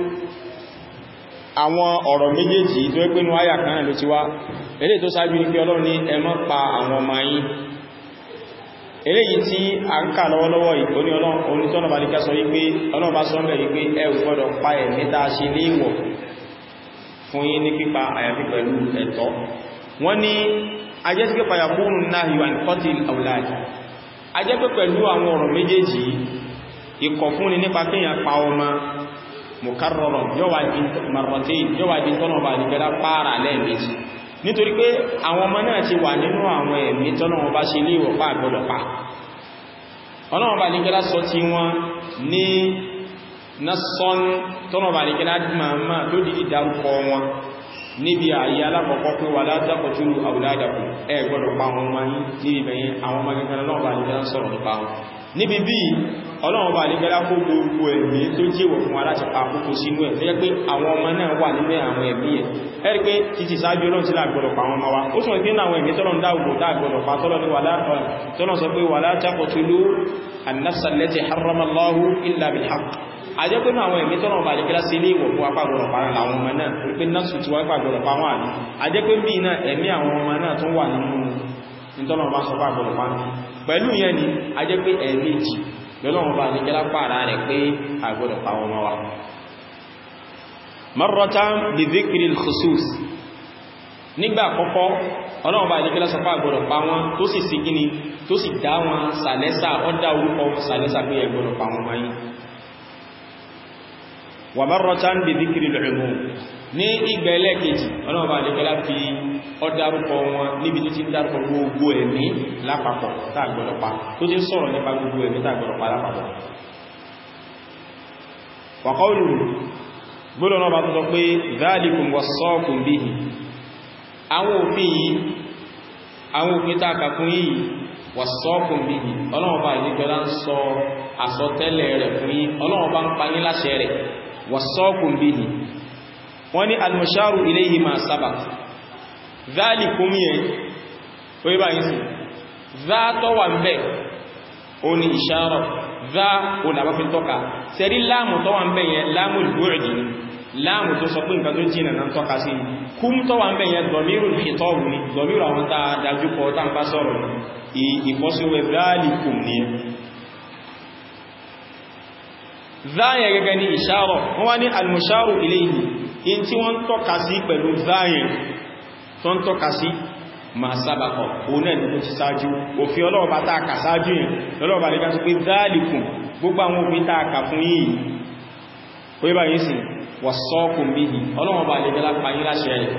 àwọn ọ̀rọ̀ méjèèjì tó ẹgbẹ́ inú àyà kan ló ti wá eléyìí tó sáájú ní pé Ọlọ́run ní ẹ má pa àwọn ọmọ yín eléyìí tí a ń kà lọ́wọ́lọ́wọ́ ìkóní onítọ́nà bá ní ká sọ wípé Ọlọ́run bá sọ ń bẹ̀ wípé ẹ ò gbọ́dọ̀ pa ẹ̀mí tá a ṣe léèwọ̀ fún yín ní pípa àyàfi pẹ̀lú ẹ̀tọ́. Wọ́n ní ajẹ́ pé fayakunu nahyu an qatil awlad ajẹ́ pé pẹ̀lú àwọn ọ̀rọ̀ méjèèjì ikọ̀ fúnni nípa kíyàn pa ọmọ mukarraran yọ́wà di tọ́nà bá ní gẹ́lá pààrà lẹ́ẹ̀mejì nítorí pé àwọn ọmọ náà ti wà nínú àwọn ẹ̀mí tọ́nà bá ṣe lé ìwọ̀pá àgbọ́dọ̀ pa ọlọ́wọ́ bá ní gẹ́lá sọ tí wọ́n ní nasọ́n tọ́nà bá ní gẹ́lá máa tó di ìdárúkọ wọn níbi àyí alákọ̀ọ́kọ́ pé wala taqtulu awladakum ẹ gbọ́dọ̀ pa wọn wáyé ní ìbẹ̀yìn àwọn ọmọ gẹ́gẹ́ náà bá ní gẹ́lá sọ̀rọ̀ nípa wọn níbi bí Ọlọ́run bá ní gẹ́lá kó gbogbo ẹ̀mí tó jẹ́wọ̀ fún aláti pa àkókò sínú ẹ̀ tó jẹ́ pé àwọn ọmọ náà wà nínú àwọn ẹ̀mí ẹ̀ ẹ̀rí pé títí sáájú Ọlọ́run tí láàgbọ́dọ̀ pa wọn ma wá ó sọ pé náà àwọn ẹ̀mí tọ́lọ́run dáàbò dáàgbọ́dọ̀ pa tọ́lọ́ sọ pé wala taqtulu an-nafsa allati harrama Allahu illa bil-haqq ajẹ́ pé náà àwọn ẹ̀mí tọ́nà ọba àdíkẹ́lá sí ilé ìwọ̀ fún apágbọ̀rọ̀ para láwọn ọmọ náà wípé náà sùn tí wọ́n pàgbọ̀rọ̀ pa wọ́n àní ajẹ́ pé bí náà ẹ̀mí àwọn ọmọ náà tún wà nínú ìtọ́nà ọba sọ pàgbọ̀rọ̀ pa pẹ̀lú yẹn ni ajẹ́ pé ẹ̀mẹ́jì lọ́nà ọba àdíkẹ́lá pààrà rẹ̀ pé àgbọ̀rọ̀ pa wọn wa marratan bi dhikri al-khusus nígbà àkọ́kọ́ Ọlọ́run bá ìdíkẹ́lá sọ pá gbọ́dọ̀ pa wọn tó sì sí kíni tó sì dá wọn sàlẹ́sà ọ́dá orúkọ wọn sàlẹ́sà pé ẹ gbọ́dọ̀ pa wọn wáyé wa marratan bi dhikri al-umum ní ìgbà ẹlẹ́kejì Ọlọ́run bá ìdíkẹ́lá fi ọ́dárúkọ wọn níbi tó ti ń dárúkọ gbogbo ẹ̀mí lápapọ̀ tá gbọ́dọ̀ pa tó ti ń sọ̀rọ̀ nípa gbogbo ẹ̀mí tá gbọ́dọ̀ pa lápapọ̀ wa qawluhu gbọ́dọ̀ náà bá tó sọ pé dhalikum wassaakum bihi àwọn òfin yìí àwọn òfin tá kàkún yìí wassaakum bihi Ọlọ́run bá ìdíkẹ́lá ń sọ àsọtẹ́lẹ̀ rẹ̀ fún yín Ọlọ́run bá ń pa yín láṣẹ rẹ̀ wassaakum bihi wọ́n ní al-musharu ilayhi ma sabaq dhalikum yẹn oye bá yìí sí dha tó wà ń bẹ̀ o ní ìṣàrọ̀ dha o làbá fi tọ́ka sẹ́rí láàmù tó wà ń bẹ̀ yẹn láàmù al-bu'd ni láàmù tó sọ pé nǹkan tó jìnà náà tọ́ka sí kum tó wà ń bẹ̀ yẹn dhamirul khitab ni dhamiru àwọn tá dájú kọ tá ń bá sọ̀rọ̀ ìfọ́síwẹ̀ dhalikum ni dha yẹn gẹ́gẹ́ ní ìṣàrọ̀ wọ́n wá ní al-musharu ilayhi in tí wọ́n tọ́ka sí pẹ̀lú dha yẹn tó ń tọ́ka sí ma sábàkọ̀ òun náà ní ti sáájú òfin ọlọ́ọ̀bá tààkà sáájú yẹn lọ́lọ́ọ̀bá lè gáṣù pé dhalikum gbogbo àwọn òfin tààkà fún yìí orí bá yìí sí wassaakum bihi ọlọ́ọ̀bá lè gẹ́lá pàyí láṣẹ rẹ̀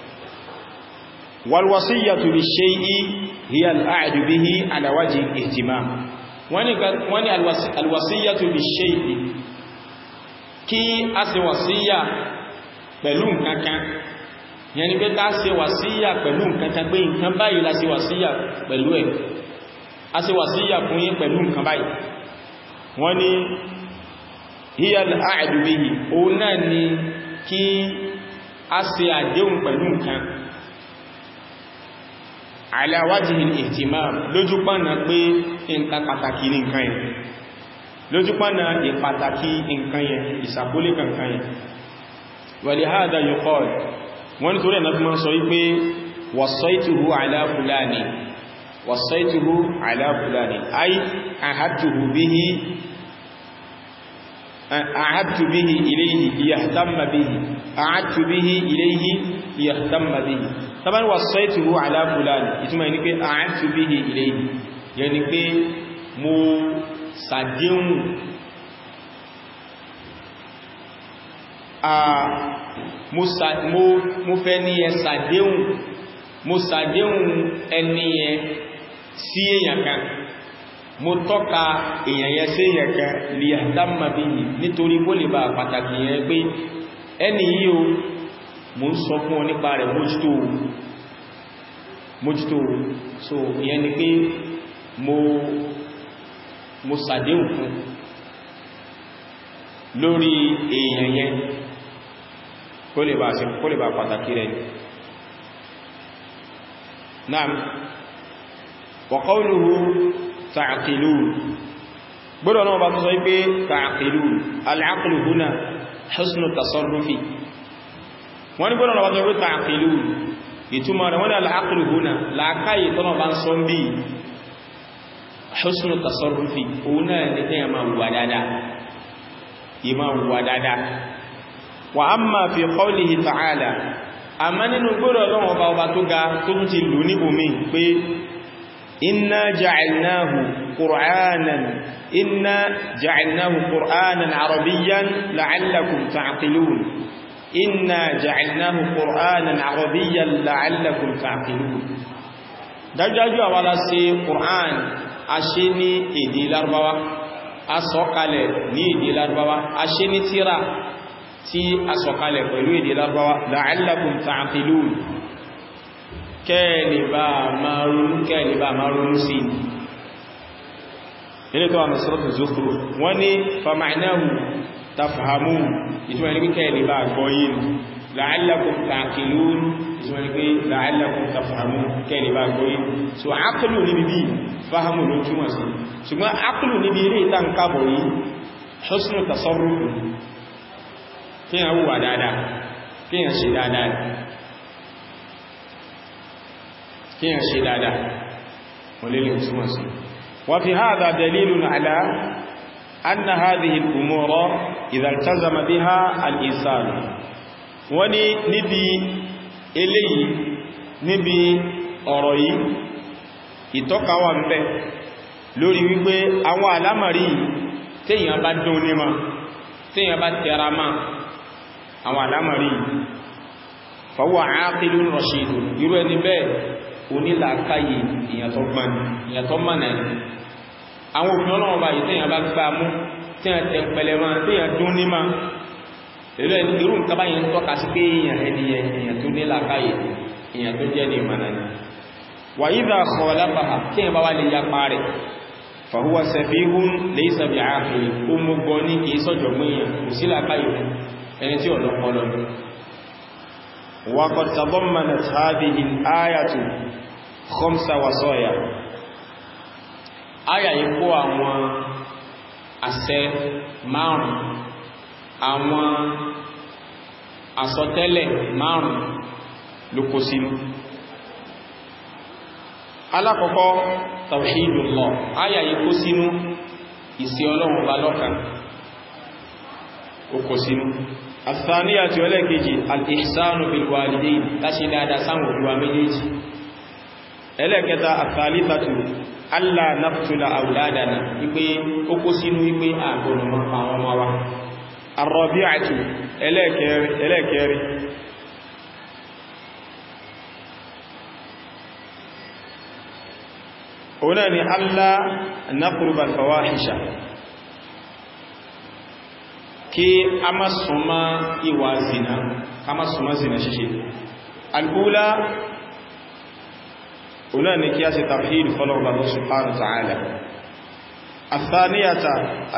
wal wasiyyatu bish-shay'i hiya al-'ahdu bihi 'ala wajhi al-ihtimam wọ́n ni al wasiyyatu bish-shay'i kí a ṣe wàsíyà pẹ̀lú nǹkankan yẹni pé ká ṣe wàsíyà pẹ̀lú nǹkankan pé nǹkan báyìí la ṣe wàsíyà pẹ̀lú ẹ̀ a ṣe wàsíyà fún yín pẹ̀lú nǹkan báyìí wọ́n ni hiya al-'ahdu bihi òun náà ni kí a ṣe àdéhùn pẹ̀lú nǹkan 'ala wajhi al-ihtimam lójúpọ̀nà pé nǹkan pàtàkì ní nǹkan yẹn lójúpọ̀nà ìpàtàkì nǹkan yẹn ìsàkólé kankan yẹn wa lihadha yuqal wọ́n ni torí ẹ̀nà fi máa sọ wípé wasaituhu ala fulani wasaituhu ala fulani ay ahadtuhu bihi ilayhi liyahtamma bihi ahadtu bihi ilayhi liyahtamma bihi taban wasaituhu ala fulani ìtumọ̀ ní pé ahadtu bihi ilayhi yẹni pé mo sàdéhùn mo fẹ́ ní ẹ sàdéhùn mo sàdéhùn ẹni ẹ sí èyàn kan mo tọ́ka èyàn yẹ sí èyàn kan lè àdámà bí i nítorí kó lè bá pàtàkì yẹn pé ẹni yìí o mo ń sọ fún ọ nípa rẹ̀ mójútó so ìyẹn ni pé mo sàdéhùn fún lórí èyàn yẹn kó lè bá pàtàkì rẹ̀ náà wa qawluhu ta'qilun gbọ́dọ̀ náà bá tó sọ wípé ta'qilun al-'aqlu huna husnu tasarrufi wọ́n ni gbọ́dọ̀ náà bá tó wípé ta'qilun ìtumọ̀ rẹ̀ wọ́n ni al-'aqlu huna láàkáyì tọ́nà bá ń sọ bí husnu tasarrufi òun náà ní kí ya máa wùwà dáadáa wa amma fi qawlihi ta'ala amma nínú gbọ́dọ̀ lọ́wọ́ ọba tó ga tó tún ti lò ní omi pé inna ja'alnahu qur'anan arabiyyan la'allakum ta'qilun inna ja'alnahu qur'anan arabiyyan la'allakum ta'qilun dájúdájú àwa la ṣe Qur'an a ṣe ní èdè Lárúbáwá a sọ̀kalẹ̀ ní èdè Lárúbáwá a ṣe ní tírà tí a sọ̀kalẹ̀ pẹ̀lú èdè Lárúbáwá la'allakum ta'qilun kẹ́ẹ̀lì bá máa ronú sí ilé tó wà ní Suratul Zukhruf wọ́n ní fama'nahu tafhamun ìtumọ̀ ní kẹ́ẹ̀lì bá gbọ́yìn la'allakum ta'qilun ìtumọ̀ ní pé la'allakum tafhamun kẹ́ẹ̀lì bá gbọ́yìn so aqlu níbi bí fahamu ló túnmọ̀ sí ṣùgbọ́n aqlu níbi ilé ìta ń kábọ̀ yìí husnu tasarruf kíyàn wùwà dáadáa kíyàn ṣe dáadáa kíyàn ṣe dáadáa wọ́n lè túnmọ̀ sí wa fi hadha dalilun ala anna hadhihi al-umura idha iltazama biha al-insan wọ́n ní níbi eléyìí níbi ọ̀rọ̀ yìí ìtọ́ka wà ń bẹ lórí wípé àwọn àlámọ̀rí téèyàn bá dún ní ma téèyàn bá tẹ́ra ma àwọn àlámọ̀rí fahuwa aqilun rashidun irú ẹni bẹ́ẹ̀ onílàákàyè ìyàtọ̀ mọ̀nà àwọn òfin ọlọ́wọ́ báyìí téèyàn bá gbá mú téèyàn tẹ pẹ̀lẹ̀ ma téèyàn dún ní ma irú nǹkan báyìí ń tọ́ka sí pé èèyàn tó nílàákàyè èèyàn tó jẹ́ ní ìmọ̀nà ni wa idha khalafaha téèyàn bá wá lè yapa rẹ̀ fahuwa safihun laysa bi'aqil ó mú gbọ́ ní kìí sọ́jọ̀ gbìyàn kò sí làákàyè ẹni tí ọ̀lọ́pọ̀lọ́ وقد تضمنت هذه الآية 5 وصايا آية يقول àwọn àṣẹ 5 àwọn àsọtẹ́lẹ̀ 5 ló kó sínú alákọ̀ọ́kọ́ tawhidullah áyà yìí kó sínú ìsí Ọlọ́run bá lọ́kan ó kó sínú الثانية ẹlẹ́kejì al-ihsanu bil-walidayn láṣe dáadáa sáwọn òbí wa méjèèjì ẹlẹ́kẹta الثالثة alla naqtula awladana wípé ó kó sínú wípé àgbọ̀nà mọ́ àwọn ọmọ wa الرابعة ẹlẹ́kẹrin ọ̀nà ni alla naqruba al-fawahisha kí a má súnmọ́ ìwà zina ká má súnmọ́ zina ṣíṣe al'ula ọ̀nà ni kí a ṣe tawhid fọ́lọ̀bà lọ subhanahu wa ta'ala الثانية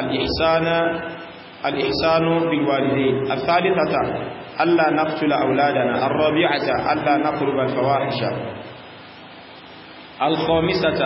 الإحسان بالوالدين الثالثة ألا نقتل أولادنا الرابعة ألا نقرب الفواحش الخامسة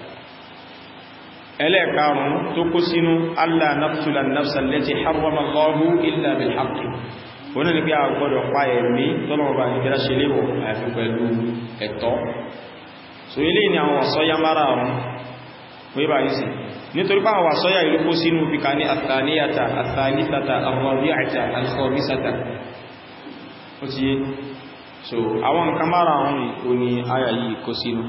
ẹlẹ́ẹ̀karùn tó kó sínú alla naqtula an-nafsa allati harrama Allahu illa bil haqq wọ́n ní pé a gbọ́dọ̀ pa ẹ̀mí tọ́lọ̀ọba ní gẹ́rẹ́ ṣe léwọ̀ àyàfi pẹ̀lú ẹ̀tọ́ so ilé ni àwọn wàsọ́yá mara ọ̀run wọ́n bá yìí sí nítorí pé àwọn wàsọ́yá ìlú kó sínú fi ká ní athaniyata athalithata ar-rabi'ata al-khamisata ó ti yé so àwọn nǹkan mara ọ̀run ò ní àyà yìí kó sínú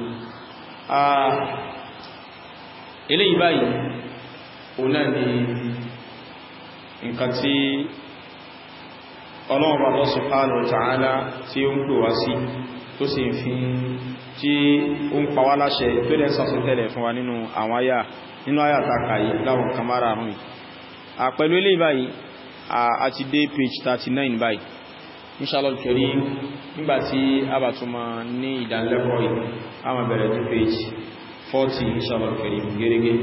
eléyìí báyìí o náà ni nǹkan tí Ọlọ́run Allah subhanahu wa ta'ala tí ó ń pè wá sí tó sì fi tí ó ń pa wá láṣẹ tó dẹ̀ sọ tẹ́lẹ̀ fún wa nínú àwọn àyà tàkà yìí láwọn kamara àrùn yìí pẹ̀lú eléyìí báyìí a ti dé page 39 báyìí inshallah karim nígbàtí a bá tún máa ní ìdánilẹ́kọ̀ọ́ yìí a máa bẹ̀rẹ̀ ní page 40 inshallah karim gẹ́gẹ́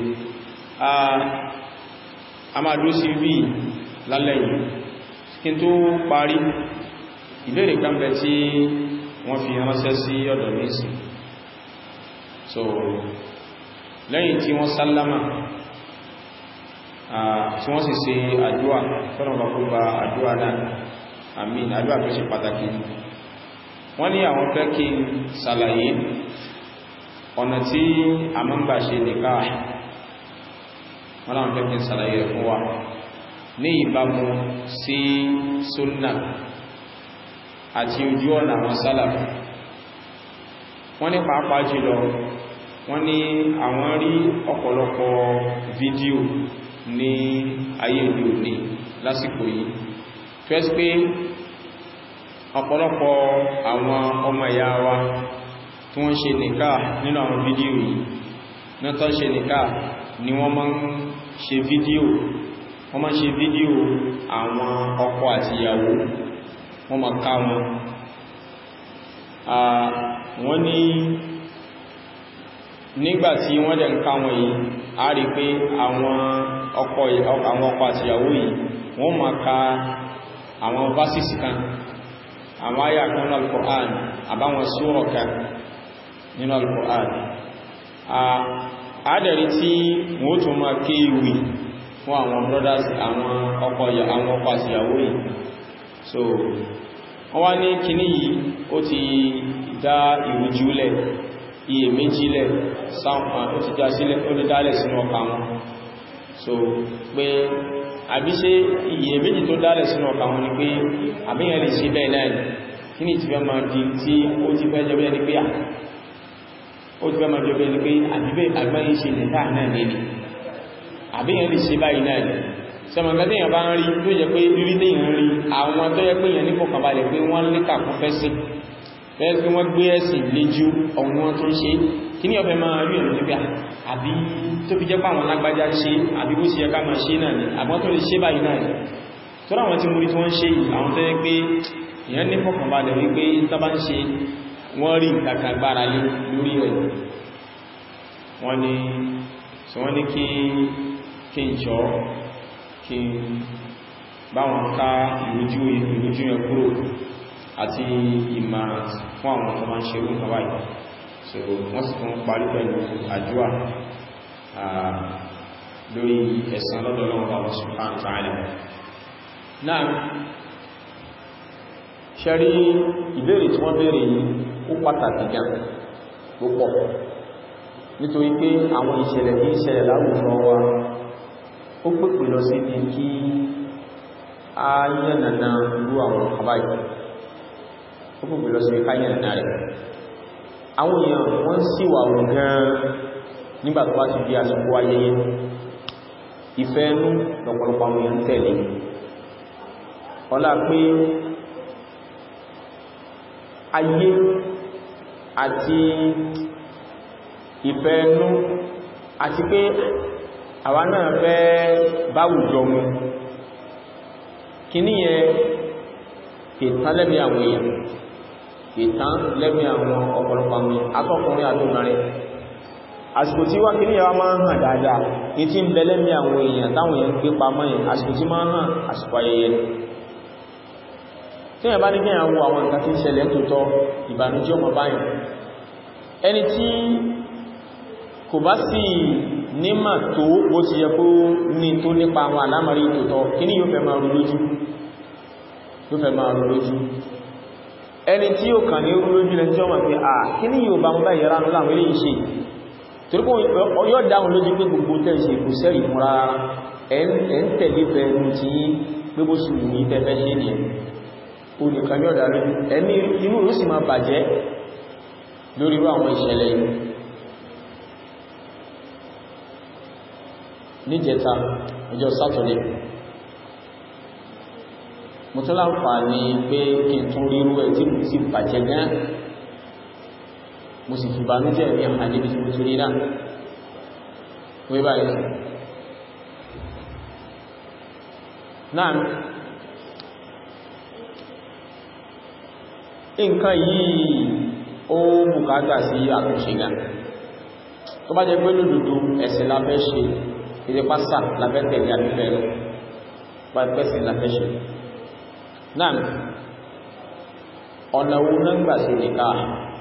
a máa dúró sí bí lálẹ́yìn kí n tó parí ìbéèrè kan bẹ tí wọ́n fi ránṣẹ́ sí ọ̀dọ̀ mẹ́sì so lẹ́yìn tí wọ́n sálámà tí wọ́n sì ṣe àdúwà fọ́nà bàkúgbà àdúwà náà àmín àdúwà tó ṣe pàtàkì wọ́n ní àwọn fẹ́ kí n ṣàlàyé ọ̀nà tí a máa ń gbà ṣe nikah wọ́n láwọn fẹ́ kí n ṣàlàyé rẹ̀ fún wa ní ìbámu sí sunnah àti ojú ọ̀nà àwọn sálàf wọ́n ní pàápàá jùlọ wọ́n ní àwọn rí ọ̀pọ̀lọpọ̀ fídíò ní ayé òde òní lásìkò yìí tó ẹ́ sí pé ọ̀pọ̀lọpọ̀ àwọn ọmọ ìyá wa tí wọ́n ṣe nìká nínú àwọn fídíò yìí náà tó ṣe nìká ni wọ́n máa ń ṣe fídíò àwọn ọkọ àti ìyàwó wọ́n máa ká wọn wọ́n ní nígbàtí wọ́n dẹ̀ ń ká wọn yìí a rí pé àwọn ọkọ àti ìyàwó yìí wọ́n máa ka àwọn verses kan àwọn àyà kan nínú al-Qur'an àbáwọn sura kan nínú al-Qur'an àádẹ̀rí tí wọ́n tún máa ké ìwì fún àwọn brothers àwọn ọkọ àti ìyàwó yìí so wọ́n wá ní kíní yìí ó ti dá ìrújúlẹ̀ iye méjìlẹ̀ sáwọn ó ti dá sílẹ̀ ó lè dálẹ̀ sínú ọkà wọn so pé àbí ṣe iye méjì tó dálẹ̀ sínú ọkà wọn ni pé àbíyàn lè ṣe bẹ́ẹ̀ náà kí ní ìtìfẹ́ máa di tí ó ti fẹ́ jẹ́ bẹ́ẹ̀ ni pé ó ti fẹ́ máa jẹ́ bẹ́ẹ̀ ni pé àbíbẹ̀ àgbáyé ṣe nìta náà nílì àbíyàn lè ṣe báyìí náà ni sẹmọ̀gádẹ́yàn bá ń rí tó jẹ́ pé rírí tẹ́yàn rí àwọn tó yẹ pé yàn ní fọkànbalẹ̀ pé wọ́n lè kàkún fẹ́ sí bẹ́ẹ̀ pé wọ́n gbé ẹ̀sìn léjú ọ̀hún wọn tó ń ṣe kí ní ọ̀fẹ́ máa rí ẹ̀rọ nígbà àbí tó fi jẹ́ pàwọn lágbájá ṣe àbí bó ṣe ẹka máa ṣe náà ni àbọ́n tó lè ṣe báyìí náà ni tó ráwọn tí mú rí tí wọ́n ṣe yìí àwọn tó yẹ pé èèyàn ní fọkànbalẹ̀ wípé tọ́bá ń ṣe wọ́n rí ìkàkà gbára lé lórí rẹ̀ wọ́n ní kí n jọ kí báwọn ká ìrújú yẹn kúrò àti ìmà fún àwọn tó máa ń ṣe rú nǹkan báyìí so wọ́n sì tún parí pẹ̀lú àdúà lórí ẹ̀san lọ́dọ̀ Ọlọ́run Allah subhanahu wa ta'ala. Náà ṣẹ́rí ìbéèrè tí wọ́n béèrè yìí ó pàtàkì gan púpọ̀ nítorí pé àwọn ìṣẹ̀lẹ̀ tí ń ṣẹlẹ̀ láwùjọ wa ó pèpè lọ sí ní kí a yànnàná irú àwọn àbáyé ó pèpè lọ sí ká yànnàná rẹ̀ àwọn èèyàn wọ́n sì wà wọ́n gan nígbà tó bá ti bí àsìkò ayẹyẹ ìfẹ́ ẹnu lọ́pọ̀lọpọ̀ àwọn èèyàn tẹ̀lé ọlá pé ayé àti ìfẹ́ ẹnu àti pé àwa náà fẹ́ báwùjọ mu kí ní yẹ ìtàn lẹ́mí àwọn èèyàn ìtàn lẹ́mí àwọn ọ̀pọ̀lọpọ̀ àwọn atọ́kùnrin àtọ́kùnrin àsìkò tí wá kí ní ẹwà máa ń hàn dáadáa ní tí ń bẹ lẹ́mí àwọn èèyàn táwọn èèyàn gbé pamọ́ yẹn àsìkò tí máa ń hàn àsìkò ayẹyẹ tí èèyàn bá ní kí èèyàn wo àwọn nǹkan tí ń ṣẹlẹ̀ tòótọ́ ìbànújẹ́ ọmọ báyìí ẹni tí kò bá sì nímà tó bó ti yẹ kó ní tó nípa àwọn àlámọ̀rí tòótọ́ kí ní yóò fẹ́ máa rú lójú ẹni tí ó kàn ní rú lójú lẹ́jọ́ mọ̀ pé kí ní yóò bá mú báyìí ránú láwọn ilé ìṣe torípò yóò dáhùn lójú pé gbogbo tẹ́ẹ̀ṣe kò sẹ́rì fún rárá ẹ̀ ń tẹ̀lé fẹ́ẹ̀rù tí pé bó sì ní tẹ́fẹ́ ṣe ní ó nìkan yóò dá lójú ẹ̀mí inú ló sì máa bàjẹ́ lórí àwọn ìṣẹ̀lẹ̀ yìí níjẹta ọjọ́ sátọ̀dé mo tún láǹfààní pé kí n tún rírú ẹ̀ tí mo sì bàjẹ́ gan mo sì fi bànújẹ́ ní àmàlébí tí mo tún rí náà wé báyìí náà nǹkan yìí ó bùkátà sí àtúnṣe gan tó bá jẹ́ pé lódodo ẹ̀sìn la fẹ́ ṣe ìdí pásá lábẹ́ tẹ̀lé àbífẹ́ lọ pàpẹ́sì lábẹ́ ṣe náà ọ̀nà wo náà gbà sí nìkáà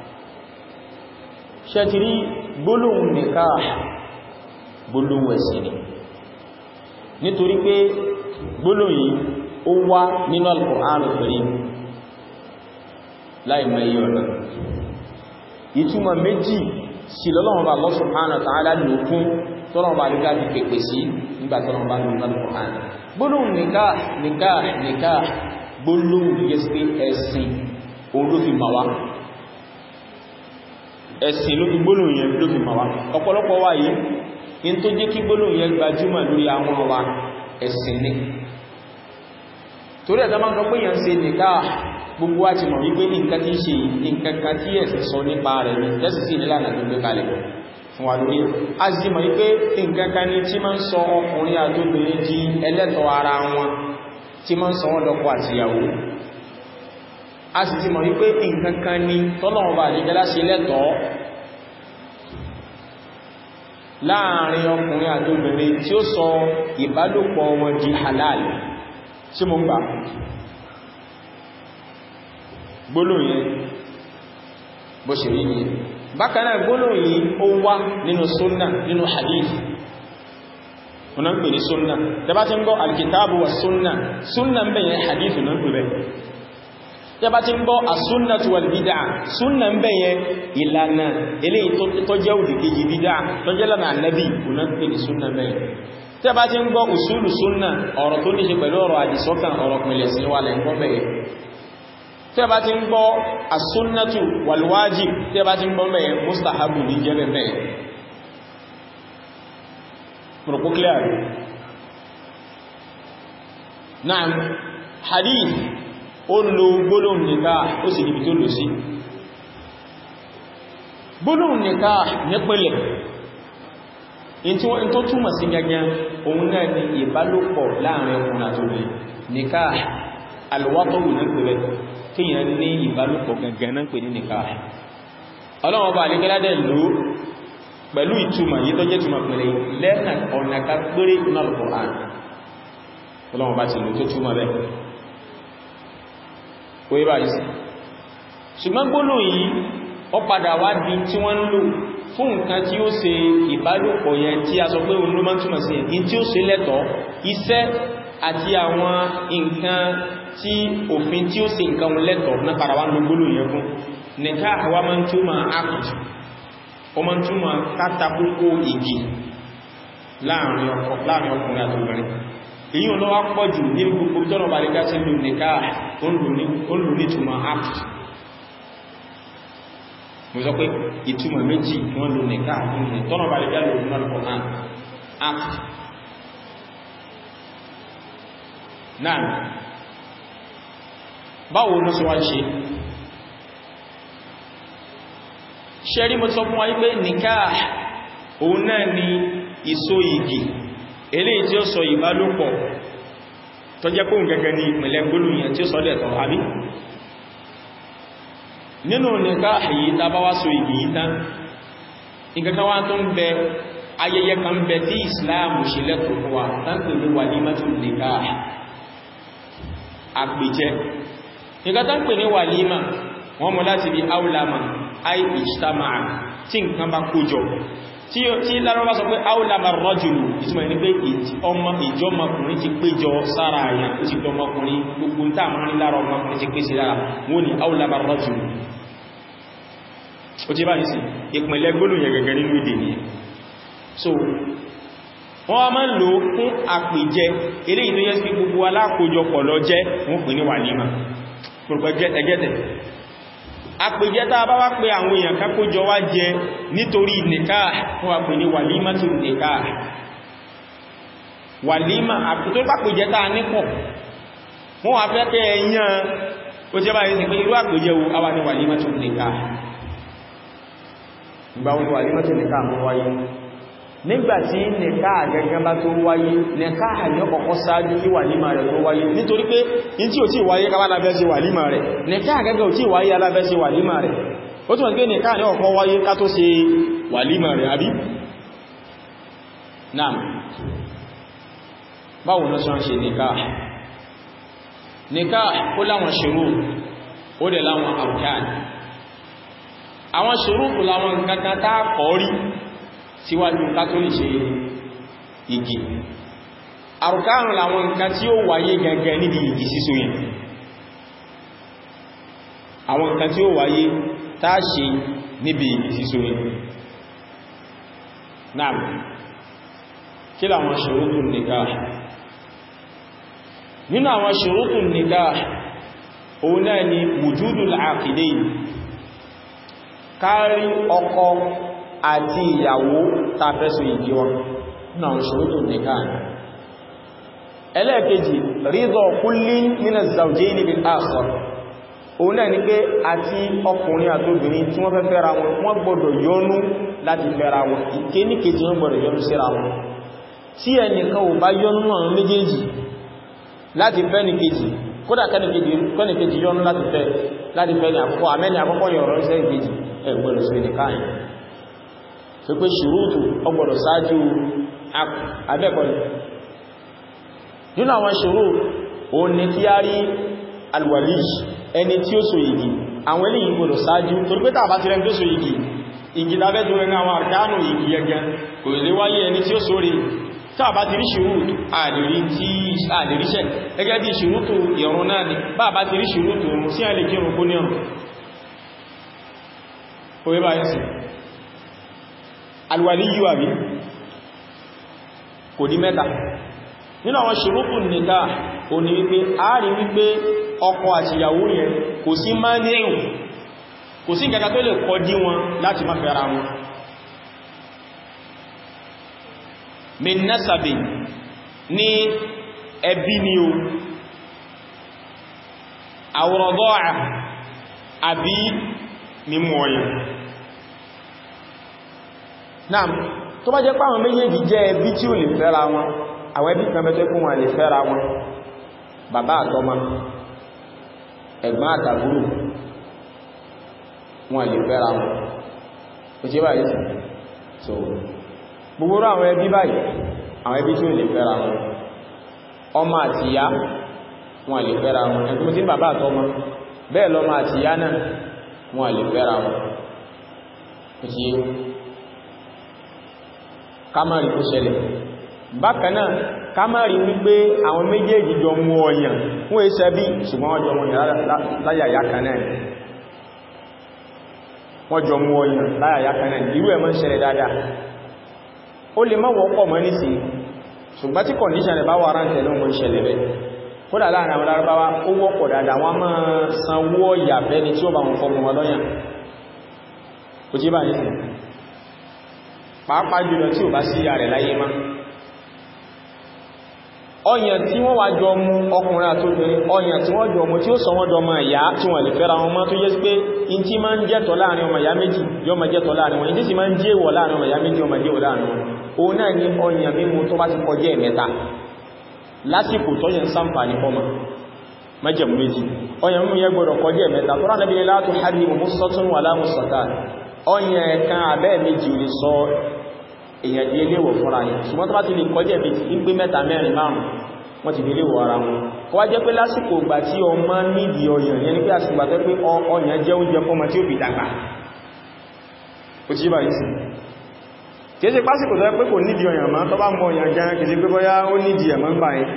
ṣẹ́tìrí gbólóhùn nìkáà gbólóhùn ẹ̀sìn ni nítorí pé gbólóhùn yìí ó wá nínú Al-Qur'an Al-Karim láìmọ̀ iye ọ̀nà ìtumọ̀ méjì sí lọ́lọ́wọ́ Allah subhanahu wa ta'ala lò fún tọ́lọ̀ bá rí gáàbì pèpè sí nígbà tọ́lọ̀ bá rí nínú Al-Qur'an gbólóhùn nìkáà gbólóhùn tó jẹ́ sí pé ẹ̀sìn òun ló fi máa wá ẹ̀sìn ló fi gbólóhùn yẹn ló fi máa wá ọ̀pọ̀lọpọ̀ wá yìí in tó jẹ́ kí gbólóhùn yẹn gbajúmọ̀ lórí àwọn wa ẹ̀sìn ní torí ẹ̀dá máa ń sọ pé yẹn ṣe nìkáà gbogbo wa ti mọ̀ wípé nǹkan tí ṣe nǹkan kan tí ẹ̀sìn sọ nípa rẹ̀ ní lẹ́sì sí ìlànà tó gbé kalẹ̀ fún wa lórí a sì mọ̀ wípé nǹkan kan ní tí máa ń sọ ọkùnrin àtóbìnrin di ẹlẹ́tọ̀ ara wọn tí máa ń sọ wọ́n dọ́kọ àtìyàwó a sì ti mọ̀ wípé nǹkan kan ní tọ́lọ́wọ́ bá lè gẹ́lá ṣe lẹ́tọ̀ọ́ láàrin ọkùnrin àtóbìnrin tí ó sọ ìbálòpọ̀ wọn di halal tí mo ń gbà gbólóhùn yẹn bó ṣe rí ní bákanáà gbólóhùn yìí ó wá nínú súnnà nínú hadith ọ̀nà ń pè ní súnnà tẹbá tí ń gbọ́ alkitabu wa súnnà ń bẹ̀yẹn hadith ọ̀nà ń pè bẹ̀ tẹbá tí ń gbọ́ asúnnatu wal bid'ah súnnà ń bẹ̀yẹn ìlànà eléyìí tó jẹ́ òdìkejì bid'ah tó jẹ́ lánà Ànábì ọ̀nà ń pè ní súnnà bẹ̀yẹn tẹ́ bá ti ń gbọ́ usulu sunna ọ̀rọ̀ tó ní ṣe pẹ̀lú ọ̀rọ̀ àdìsọ́kàn ọ̀rọ̀ pìnlẹ̀ sí wà lẹ́gbọ́n bẹ̀rẹ̀ tẹ́ bá ti ń gbọ́ as-sunnatu wal wajib tẹ́ bá ti ń gbọ́ bẹ̀rẹ̀ mustahabu ní jẹ́ bẹ̀rẹ̀ mọ̀rọ̀kú clear náà hadith ó lo gbólóhùn nikah ó sì níbi tó lò sí gbólóhùn nikah nípìnlẹ̀ in tó túmọ̀ sí gẹ́gẹ́ òun náà ni ìbálòpọ̀ láàrin ọkùnrin àti obìnrin nikah alwaqtu náà pẹ̀lẹ̀ kíyàn ní ìbálòpọ̀ gẹ́gẹ́ náà pè ní nikah ọlọ́wọ́ bá alẹ́gẹ́ládẹ̀ lò pẹ̀lú ìtumọ̀ yí tó jẹ́ túmọ̀ pẹ̀lẹ̀ lẹ́nà ọ̀nà ká péré náà Al-Qur'an ọlọ́wọ́ bá ti lò tó túmọ̀ rẹ̀ oye bá yìí sí ṣùgbọ́n gbólóhùn yìí ó padà wá di tí wọ́n ń lò fún nǹkan tí ó ṣe ìbálòpọ̀ yẹn tí a sọ pé òun ló máa ń túmọ̀ sí ẹ̀yìn tí ó ṣe lẹ́tọ̀ọ́ iṣẹ́ àti àwọn nǹkan tí òfin tí ó ṣe nǹkan lẹ́tọ̀ọ́ náà padà wá ń lo gbólóhùn yẹn fún nìká àwa máa ń túmọ̀ act ó máa ń túmọ̀ kátàkókò igi láàrin ọkùnrin àti obìnrin èyí ò lọ́wọ́ pọ̀ jù ní gbogbo tọ́nà bàrígá sí lò nìká ó ń lò ní túmọ̀ act mo sọ pé ìtumọ̀ méjì wọ́n lò nìká àkúnlẹ̀ tọ́nà bá lè jálò ní Al-Qur'an act náà báwo ló sọ wá ṣe ṣẹ́rí mo sọ fún wa wípé nìká òun náà ni ìsó igi eléyìí tí ó sọ ìbálòpọ̀ tó jẹ́ kóhùn gẹ́gẹ́ ní ìpìnlẹ̀ gbólóhùn tí ó sọ dẹ̀tọ̀ àbí nínú nìká èyí tàbá wá so igi yìí tán ìkankan wá tó ń bẹ ayẹyẹ kan bẹ tí Ìsìláàmù ṣe lẹ́tọ̀ fún wa tánkì ní wàlímátù nìká àpèjẹ nìkan tánkì ní wàlímà wọ́n mọ̀ láti bí áùlámà ai ìṣtàmáà tí nǹkan bá kójọ tí lárọ́bá sọ pé áùlámà rọ́jùlù ìtumọ̀ ní pé ìjọmọkùnrin ti péjọ sára àyàn ó ti dọmọkùnrin gbogbo ń tàà mọ́rin lára ọmọkùnrin ti pé sí lára wọ́n ni áùlámà rọ́jùlù ó ti bá ní sí ìpínlẹ̀ gbólóhùn gẹ́gẹ́ nínú èdè ni so wọ́n a máa ń lò fún àpèjẹ eléyìí tó yẹ sí gbogbo alákòójọpọ̀ lọ jẹ́ wọ́n pè ní wàlímà ẹgẹ́tẹ̀ àpèjẹ tá a bá wá pé àwọn èèyàn kákójọ wá jẹ nítorí nìká wọ́n wá pè ní wàlímà tó nìká wàlímà àpèjẹ pápèjẹ tá a nípọ̀ wọ́n wá fẹ́ kẹ́ ẹ̀yàn ó jẹ́ báyìí sí pé irú àpèjẹ wo a wà ní wàlímà tó nìká ìgbà wọn wàlímà tó nìká mọ́ wáyé nígbàtí nìká gẹ́gẹ́ bá tó wáyé nìká àyọ́ kọ̀kọ́ sáájú kí wàlímà rẹ̀ tó wáyé nítorí pé in tí ò tí wáyé káwà lábẹ́ sí wàlímà rẹ̀ nìká gẹ́gẹ́ ò tí wáyé alábẹ́ sí wàlímà rẹ̀ ó túnmọ̀ pé nìká àyọ́ kọ̀kọ́ wáyé ká tó ṣe wàlímà rẹ̀ àbí náà báwo ló sọ ṣe nìká ó láwọn ṣòro ó dẹ̀ láwọn arkan àwọn ṣòro kò láwọn nǹkan kan tá kọ̀ọ́rí síwájú kátólì ṣe igi àrùkárùn láwọn nǹkan tí ó wáyé gẹ́gẹ́ níbi igi síso yẹn àwọn nǹkan tí ó wáyé tá ṣe níbi igi síso yẹn náà kí láwọn ṣurutun nikah nínú àwọn ṣurutun nikah òun náà ni wujudul aqidayn kárí ọkọ àti ìyàwó tàfẹ́sù ìdí wọn náà ṣurutun nikah ẹlẹ́ẹ̀kejì ridha kullin minaz zawjayni bil akhar òun náà ni pé àti ọkùnrin àtóbìnrin tí wọ́n fẹ́ fẹ́ra wọn wọ́n gbọ́dọ̀ yọ́nú láti fẹ́ra wọn ìkéníkejì wọ́n gbọ́dọ̀ yọ́nú síra wọn tí ẹnìkan ò bá yọ́nú àwọn méjèèjì láti fẹ́ ní kejì kódà kẹ́nìkejì yọ́nú láti fẹ́ ní àkọ́kọ́ àmẹ́ni àkọ́kọ́ yọ̀rọ̀ sí ìkejì ẹgbẹ̀rẹ̀ sí ní káyìn tó pé ṣùrútù ọgbọ̀dọ̀ sáájú abẹ́kọ̀ọ́ nínú àwọn ṣùrú òun ni kí á rí alwali ẹni tí ó so igi àwọn eléyìí gbọdọ̀ sáájú torí pé tàbá ti rẹ̀ tó so igi lábẹ́ tó rẹ̀ àwọn àrkánù igi gẹ́gẹ́ kò lè wáyé ẹni tí ó so rí tàbá ti rí ṣùrútù àdìríṣẹ́ gẹ́gẹ́ bí ṣùrútù ìrun náà ni bàbá ti rí ṣùrútù ìrun sí àlè kírun kó ní ọ̀run orí báyìí sí alwali yíò àbí kò di mẹ́ta nínú àwọn ṣùrútù nìká ò ní wípé a rí wípé ọkọ àti ìyàwó yẹn kò sí mání'ù kò sí nǹkan tó lè kọ dí wọn láti má fẹ́ra wọn min nasabi ní ẹbí ni o àwòrọ̀dọ́à àbí mímú ọyàn náà tó bá jẹ́ pé àwọn méjèèjì jẹ́ ẹbí tí ò lè fẹ́ra wọn àwọn ẹbí kan mẹ́tọ́ fún wọn lè fẹ́ra wọn bàbá àtọmọ ẹ̀gbọ́n àtàbúrò wọn lè fẹ́ra wọn ó jẹ́ báyìí so gbogbo àwọn ẹbí báyìí àwọn ẹbí tí ò lè fẹ́ra wọn ọmọ àti ìyá wọn lè fẹ́ra wọn ẹgbẹ́ tí bàbá àtọmọ bẹ́ẹ̀ lọ́mọ àti ìyá náà wọn lè fẹ́ra wọn ó ti yé kámàrí kó ṣẹlẹ̀ bákanáà kámàrí wípé àwọn méjèèjì jọ mú ọyàn fún ẹsẹ̀ bí ṣùgbọ́n wọ́n jọ mú ọyàn láyàyà kanáà wọ́n jọ mú ọyàn láyàyà kanáà irú ẹ̀ máa ń ṣẹlẹ̀ dáadáa ó lè má wọ́pọ̀ mọ́ nísìn ṣùgbọ́n tí kọ̀ndíṣàn rẹ̀ bá wà rántẹ̀ ló mọ́ ìṣẹ̀lẹ̀ rẹ̀ kódà láàrin àwọn Lárúbáwá ó wọ́pọ̀ dáadáa wọ́n máa sanwó ọ̀yà bẹ́ni tí ó bá wọn fọmọ wọn lọ́yàn kò tí bá nísìn pàápàá jùlọ tí ò bá sí ìyá rẹ̀ láyé má ọyàn tí wọ́n wá jọ mú ọkùnrin àtóbìnrin ọyàn tí wọ́n jọ mú tí ó sọ wọ́n jọ mọ́ ìyá tí wọ́n lè fẹ́ra wọn mọ́ tó yẹ́ sí pé in tí máa ń jẹ́tọ̀ láàrin ọmọ ìyá méjì yóò máa jẹ́tọ̀ láàrin wọn in tí sì máa ń jẹ́wọ̀ láàrin ọmọ ìyá méjì yóò máa jẹ́wọ̀ láàrin wọn òun náà ni ọyàn mímu tó bá ti kọjá ẹ̀mẹ́ta lásìkò tọ́yàn ṣàǹfààní fọ́mọ májẹ̀mú méjì ọyàn mímu yẹ gbọ́dọ̀ kọjá ẹ̀mẹ́ta tó rán nabiyyi la tuharrimu mussatun wala mussatan ọyàn ẹ̀kan abẹ́ méjì lè sọ èyàn di eléwọ̀ fúnra yìí ṣùgbọ́n tó bá ti lè kọjá méjì ń pé mẹ́ta mẹ́rin márùn wọ́n ti di eléwọ̀ ara wọn kó wá jẹ́ pé lásìkò ìgbà tí ọmọ nídìí ọyàn yẹn ni pé àsìgbà tó pé ọyàn jẹ́ oúnjẹ fọ́mọ tí ó fi dàgbà ó ti bá yìí sí kìí ṣe pásìkò tó pé kò nídìí ọyàn máa tó bá mọ ọyàn jẹ́ kìí ṣe pé bóyá ó nídìí ẹ̀mọ́ ń bá yìí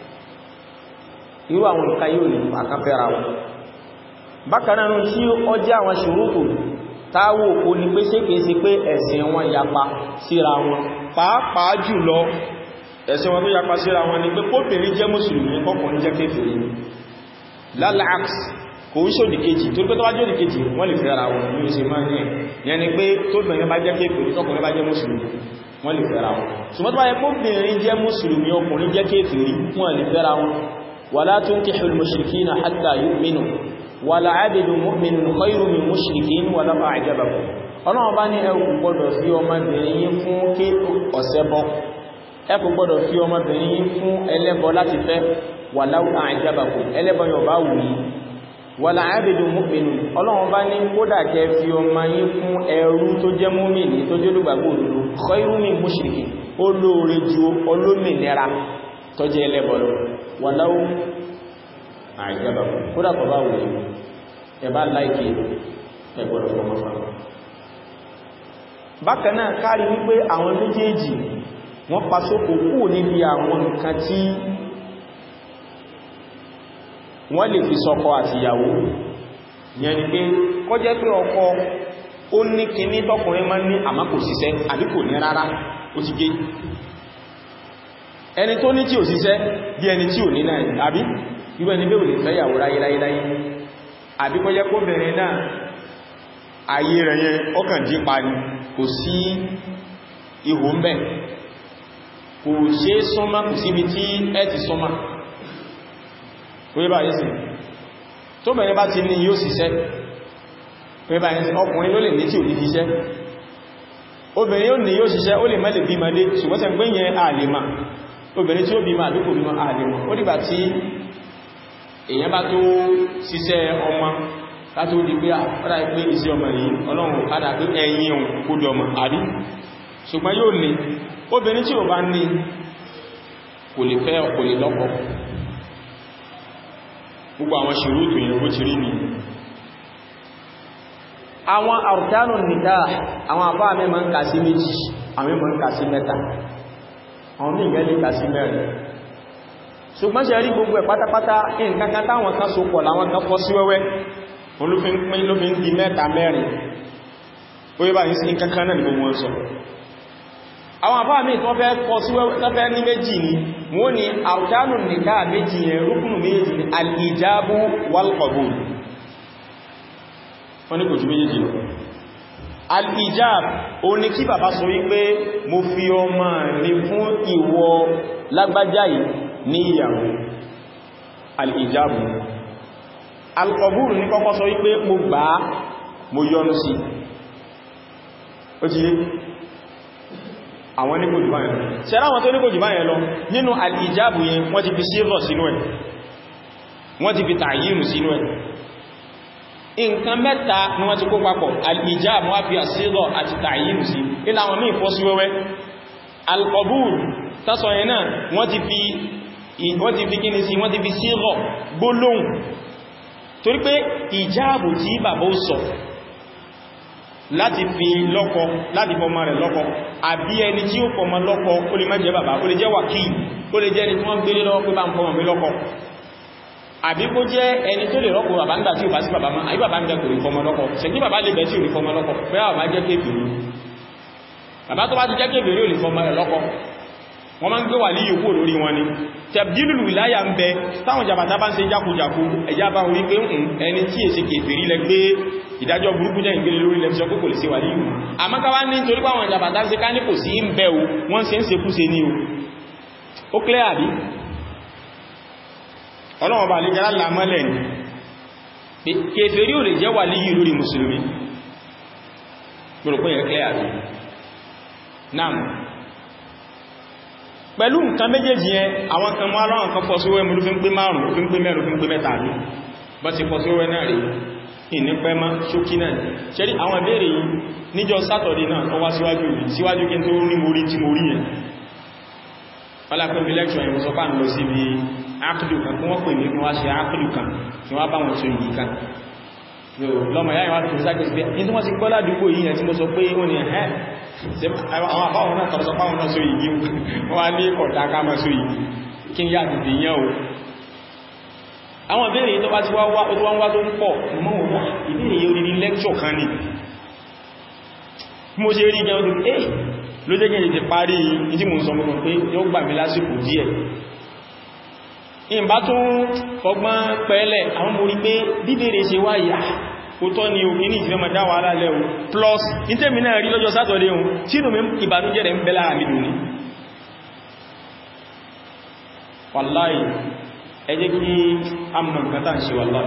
irú àwọn nǹkan yóò lè àkáfẹ́ra wọn bákan náà tí ó jẹ́ àwọn ṣùrútù táwò ó ní pé ṣékèéṣe pé ẹ̀sìn wọn yapa síra wọn pàápàá jùlọ ẹ̀sìn wọn tó yapa síra wọn ni pé kóbìnrin jẹ́ mùsùlùmí kọkùnrin jẹ́ kéfèrí lálàáks kò ń ṣòdì kejì tó pé tó bá jòdì kejì wọ́n lè fẹ́ra wọn ní oṣù máa ní ẹ̀ yẹn ni pé tóbìnrin bá jẹ́ kéfèrí tọkùnrin bá jẹ́ mùsùlùmí wọ́n lè fẹ́ra wọn ṣùgbọ́n tó bá yẹ kóbìnrin jẹ́ mùsùlùmí ọkùnrin jẹ́ kéfèrí wọ́n lè fẹ́ra wọn wala tunkihul mushrikina hatta yu'minu wàlá àbìdù mu'minun khayru min mushrikin wàlá a'jabakum ọlọ́run bá ní ẹ kò gbọdọ̀ fi ọmọbìnrin yín fún kí ọ̀sẹ́bọ ẹ kò gbọdọ̀ fi ọmọbìnrin yín fún ẹlẹ́bọ láti fẹ́ wàlá a'jabakum ẹlẹ́bọ yóò bá wù yín wàlá àbìdù mu'minun ọlọ́run bá ní kódà kẹ́ fi ọmọ yín fún ẹrú tó jẹ́ mùmínì tó jẹ́ olùgbàgbọ́ òdodo khayru min mushrikin ó lóore ju olómìnira tó jẹ́ ẹlẹ́bọ lọ wàlá a'jabakum kódà kò bá wù yín ẹ̀bá láìkì ẹgbọ̀rọ̀ fọmọ fàmà bákanáà kárí wípé àwọn méjèèjì wọ́n pasókò kúrò níbi àwọn nǹkan tí wọ́n lè fi sọ́kọ àti ìyàwó yẹn ni pé kó jẹ́ pé ọkọ ó ní kíní tọkùnrin máa ní àmá kò síṣẹ́ àbí kò ní rárá ó ti gé ẹni tó ní tí ò síṣẹ́ bí ẹni tí ò ní náà àbí irú ẹni bẹ́ẹ̀ ò lè fẹ́ ìyàwó ráyéráyé àbíkọ́jẹ́ kó bẹ̀rẹ̀ náà ayé rẹ̀ yẹn ọkàn jí pa ní kò sí ihò ń bẹ̀ kò ṣe sọ́mà kò síbi tí ẹ ti sọ́mà wíbá yìí sí tó bẹ̀rẹ̀ bá ti ní yóò ṣiṣẹ́ wíbá yìí sí ọkùnrin ló lè ní tí ò ní ṣiṣẹ́ obìnrin yóò ní yóò ṣiṣẹ́ ó lè mẹ́lẹ̀ bí madé ṣùgbọ́n tẹ́ gbé yẹn àlèmà obìnrin tí ó bí ma àbíkò bí ma àlèmà ó dìgbà tí èyàn bá tó ṣiṣẹ́ ọmọ látó di pé àpárá ipé iṣẹ́ ọmọ yìí ọlọ́run kádà pé ẹ̀yìn ohun kó di ọmọ àbí ṣùgbọ́n yóò ní obìnrin tí ó bá ní kò lè fẹ́ kò lè lọ́kọ gbogbo àwọn ṣùrútù yẹn bó ti rí ní àwọn àrùkánù nìká àwọn àbá mi máa ń kà sí méjì àwọn máa ń kà sí mẹ́ta àwọn mí ìgẹ́lẹ̀ kà sí mẹ́rin ṣùgbọ́n ṣe rí gbogbo ẹ̀ pátápátá nǹkankan táwọn kan so pọ̀ láwọn kan fọ́ sí wẹ́wẹ́ olófin pín lófin di mẹ́ta mẹ́rin ó yẹ́ bá ní sí nǹkankan náà ní gbogbo wọn sọ àwọn àfáà míì tó fẹ́ kọ sí wẹ́fẹ́ ní méjì ni wọ́n ni àrùkánù nìká méjì yẹn rúkùnù méjì ni al-ijabu wal-qabul wọ́n ní kò jù méjì lọ al-ijab o ní kí bàbá sọ wípé mo fi ọmọ mi fún ìwọ lágbájá yìí ní ìyàwó al-ijabu al-qabul ní kọ́kọ́ sọ wípé mo gbà á mo yọ́nú sí ó ti àwọn níkò jù báyẹn lọ ṣẹ́rá àwọn tó níkò jù báyẹn lọ nínú al-ijabu yẹn wọ́n ti fi sílọ̀ sínú ẹ̀ wọ́n ti fi ta'yinu sínú ẹ̀ nǹkan mẹ́ta ni wọ́n ti kó papọ̀ al-ijabu wọ́n fi sílọ̀ àti ta'yinu sí ilá àwọn míì fọ́ sí wẹ́wẹ́ al-qabul tásọ yẹn náà wọ́n ti fi kíni sí wọ́n ti fi sílọ̀ gbólóhùn torí pé ìjáàbù tí bàbá ó sọ láti fi lọ́kọ láti fọmọ rẹ̀ lọ́kọ àbí ẹni tí ó fọmọ lọ́kọ ó lè má jẹ́ bàbá ó lè jẹ́ wàkíì ó lè jẹ́ ẹni tí wọ́n gbélé lọ́wọ́ pé bá ń fọmọ mi lọ́kọ àbí kó jẹ́ ẹni tó lè rọ́pò bàbá nígbà tí ò bá sí bàbá máa àbí bàbá ń jẹ́ kò rí fọmọ lọ́kọ ṣẹ̀kí bàbá lè bẹ̀ tí ò rí fọmọ lọ́kọ pé bàbá jẹ́ kébìrì bàbá tó bá ti jẹ́ kébìrì ò lè fọmọ rẹ̀ lọ́kọ wọ́n máa ń gbé wà ní yòókù lórí wọn ni tẹ̀bdílù ìláyà ń bẹ táwọn jàbàtà bá ń ṣe jákujàku ẹ̀yà bá wí pé ẹni tí èsì kèfèrí lẹ gbé ìdájọ́ burúkú jẹ́ ìgbélé lórí lẹ́fíṣọ́ pé kò lè ṣe wà líyù àmọ́káwá ní torí pàwọn jàbàtà ń ṣe ká ní kò sí ń bẹ o wọ́n ṣe ń ṣe kúṣe ní o ó clear àbí ọlọ́wọ́ bá lè jẹ́ lámọ́lẹ̀ ní kèfèrí ò lè jẹ́ wà líyù lórí mùsùlùmí gbọ́rọ̀ pé yẹ clear àbí náà pẹ̀lú nǹkan méjèèjì yẹn àwọn kan mọ́ aláwọn kan pọ̀ síwẹ́ mú fín pé márùn-ún fín pé mẹ́rin fín pé mẹ́ta ní bá ti pọ̀ síwẹ́ náà rí ìnípẹ́ má ṣókí náà ṣẹ́rí àwọn ìbéèrè yìí níjọ́ sátọ̀dé náà tó wá síwájú kí n tó ní mórí tí mórí yẹn pálápẹ́bí lẹ́kṣọ̀ yìí sọ pá ń lọ sí ibi ákùdù kan kí wọ́n pè ní wá ṣe ákùdù kan kí wọ́n bá wọn so yìí kan lọ́mọ yáyìn wá fi sáàkì sí pé ní tí wọ́n ti gbọ́ ládùúgbò yìí yẹn tí mo sọ pé ó ní ẹ̀hẹ́ àwọn àbáwọn náà tọ̀rọ sọ páwọn náà so yìí wọ́n wá ní ọ̀dá ká máa so yìí kí n yá ti dì yẹn o àwọn ìbéèrè tó bá ti wá wá tó ń pọ̀ mọ́ wọ́n ìbéèrè yìí orí lẹ́kṣọ̀ kan ni mo ṣe rí gan ọdún ló jẹ́ gẹ́gẹ́ ti parí ìdí mo sọ mọ́ pé yóò gbà mí lásìkò díẹ̀ ìbá tó ń fọgbọ́n pẹ̀lẹ̀ àwọn mo rí pé bíbèrè ṣe wáyé ó tọ́ ni òkè ní ìfẹ́ mọ̀dá wà lálẹ́ o plus ìtẹ́mi náà rí lọ́jọ́ sátọ̀dé ohun tí inú mi ìbànújẹ́ rẹ̀ ń bẹ lára mi dùn ní wàláì ẹ jẹ́ kí a mọ̀ nǹkan tàà ń ṣe wàláì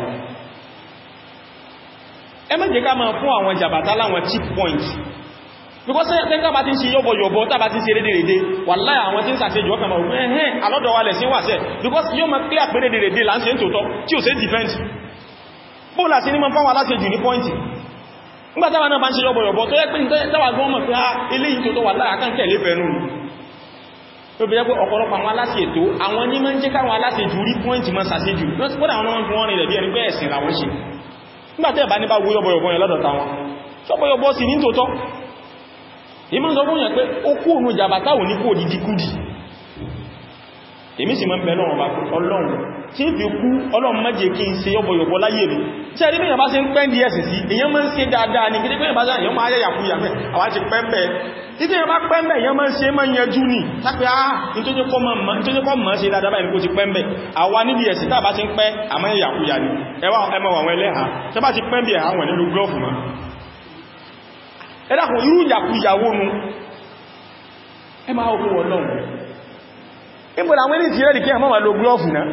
ẹ má jẹ́ ká máa fún àwọn jàbàtà láwọn cheap points because tẹ́ká bá ti ń ṣe yọ́bọ̀yọ̀bọ̀ tàbá ti ń ṣe rédèrèdè wàláì àwọn tí ń sàṣẹ́jù ọkà máa wọ́n ẹ̀hẹ́ alọ́dọ̀ wà lẹ̀ sí wàṣẹ́ because yóò máa clear pé rédèrèdè là ń ṣe ń tòótọ́ tí ò sí defense bóòlà sí ní mọ́ fáwọn aláṣẹ́jù ní pọ́ìntì nígbàtàwà náà bá ń ṣe yọ́bọ̀yọ̀bọ̀ tó yẹ pé tẹ́wà gbọ́n mọ̀ pé eléyìí tó tó wà láàkán tẹ̀lé fẹ́nu ó bí jẹ́ pé ọ̀pọ̀lọpọ̀ àwọn aláṣẹ ètò àwọn ní máa ń jẹ́ káwọn aláṣẹ́jù rí pọ́ìntì mọ́ sàṣẹ́jù lọ́sípọ́dà àwọn ọmọ fún wọn rẹ̀ bí ẹni pé ẹ̀sìn làwọn ṣe nígbàtẹ́ bá ní bá wú yọ́bọ̀yọ̀bọ̀ yẹn lọ́dọ̀ táwọn yọ́bọ̀yọ̀bọ̀ sí ní tòótọ́ ìmọ́ sọ fún yẹn pé ó kú òun jàbátá ò ní kó òdìdí kúdì èmi sì mọ́ bẹ̀rẹ̀ ọ̀rọ̀ ọlọ́run tí ń fi kú ọlọ́run má jẹ́ kí n ṣe yọ́bọ̀yọ̀bọ̀ láyé mi tí a rí bí ìyàbá ṣe ń pẹ́ díẹ̀ sí sí èyàn máa ń ṣe dáadáa ní gidi pé ìyàbá ṣe máa yẹ́ yàkú yàmẹ́ àwọn ti pẹ́m̀bẹ̀ títí ìyàbá pẹ́m̀bẹ̀ èyàn máa ń ṣe máa ń yẹjú ní tápẹ́ nítorí kọ́ mọ́ ṣe dáadáa báyìí kó ti pẹ́m̀bẹ̀ àwa níbi ẹ̀sìn tàbá ti ń pẹ́ àmọ́ yàkú yà ní ẹwà ẹmọ àwọn ẹlẹ́ha tẹ́ bá ti pẹ́m̀bẹ̀ àwọn nílò glọ́ọ̀fù ma ẹ̀dàkùn irú ìyàkúyàwó nu ẹ máa ó wọ́n lọ́wọ́ ìbòdà àwọn ilé ìtìrẹ́ ìkẹ́ àmọ́ ma lo glọ́ọ̀fù náà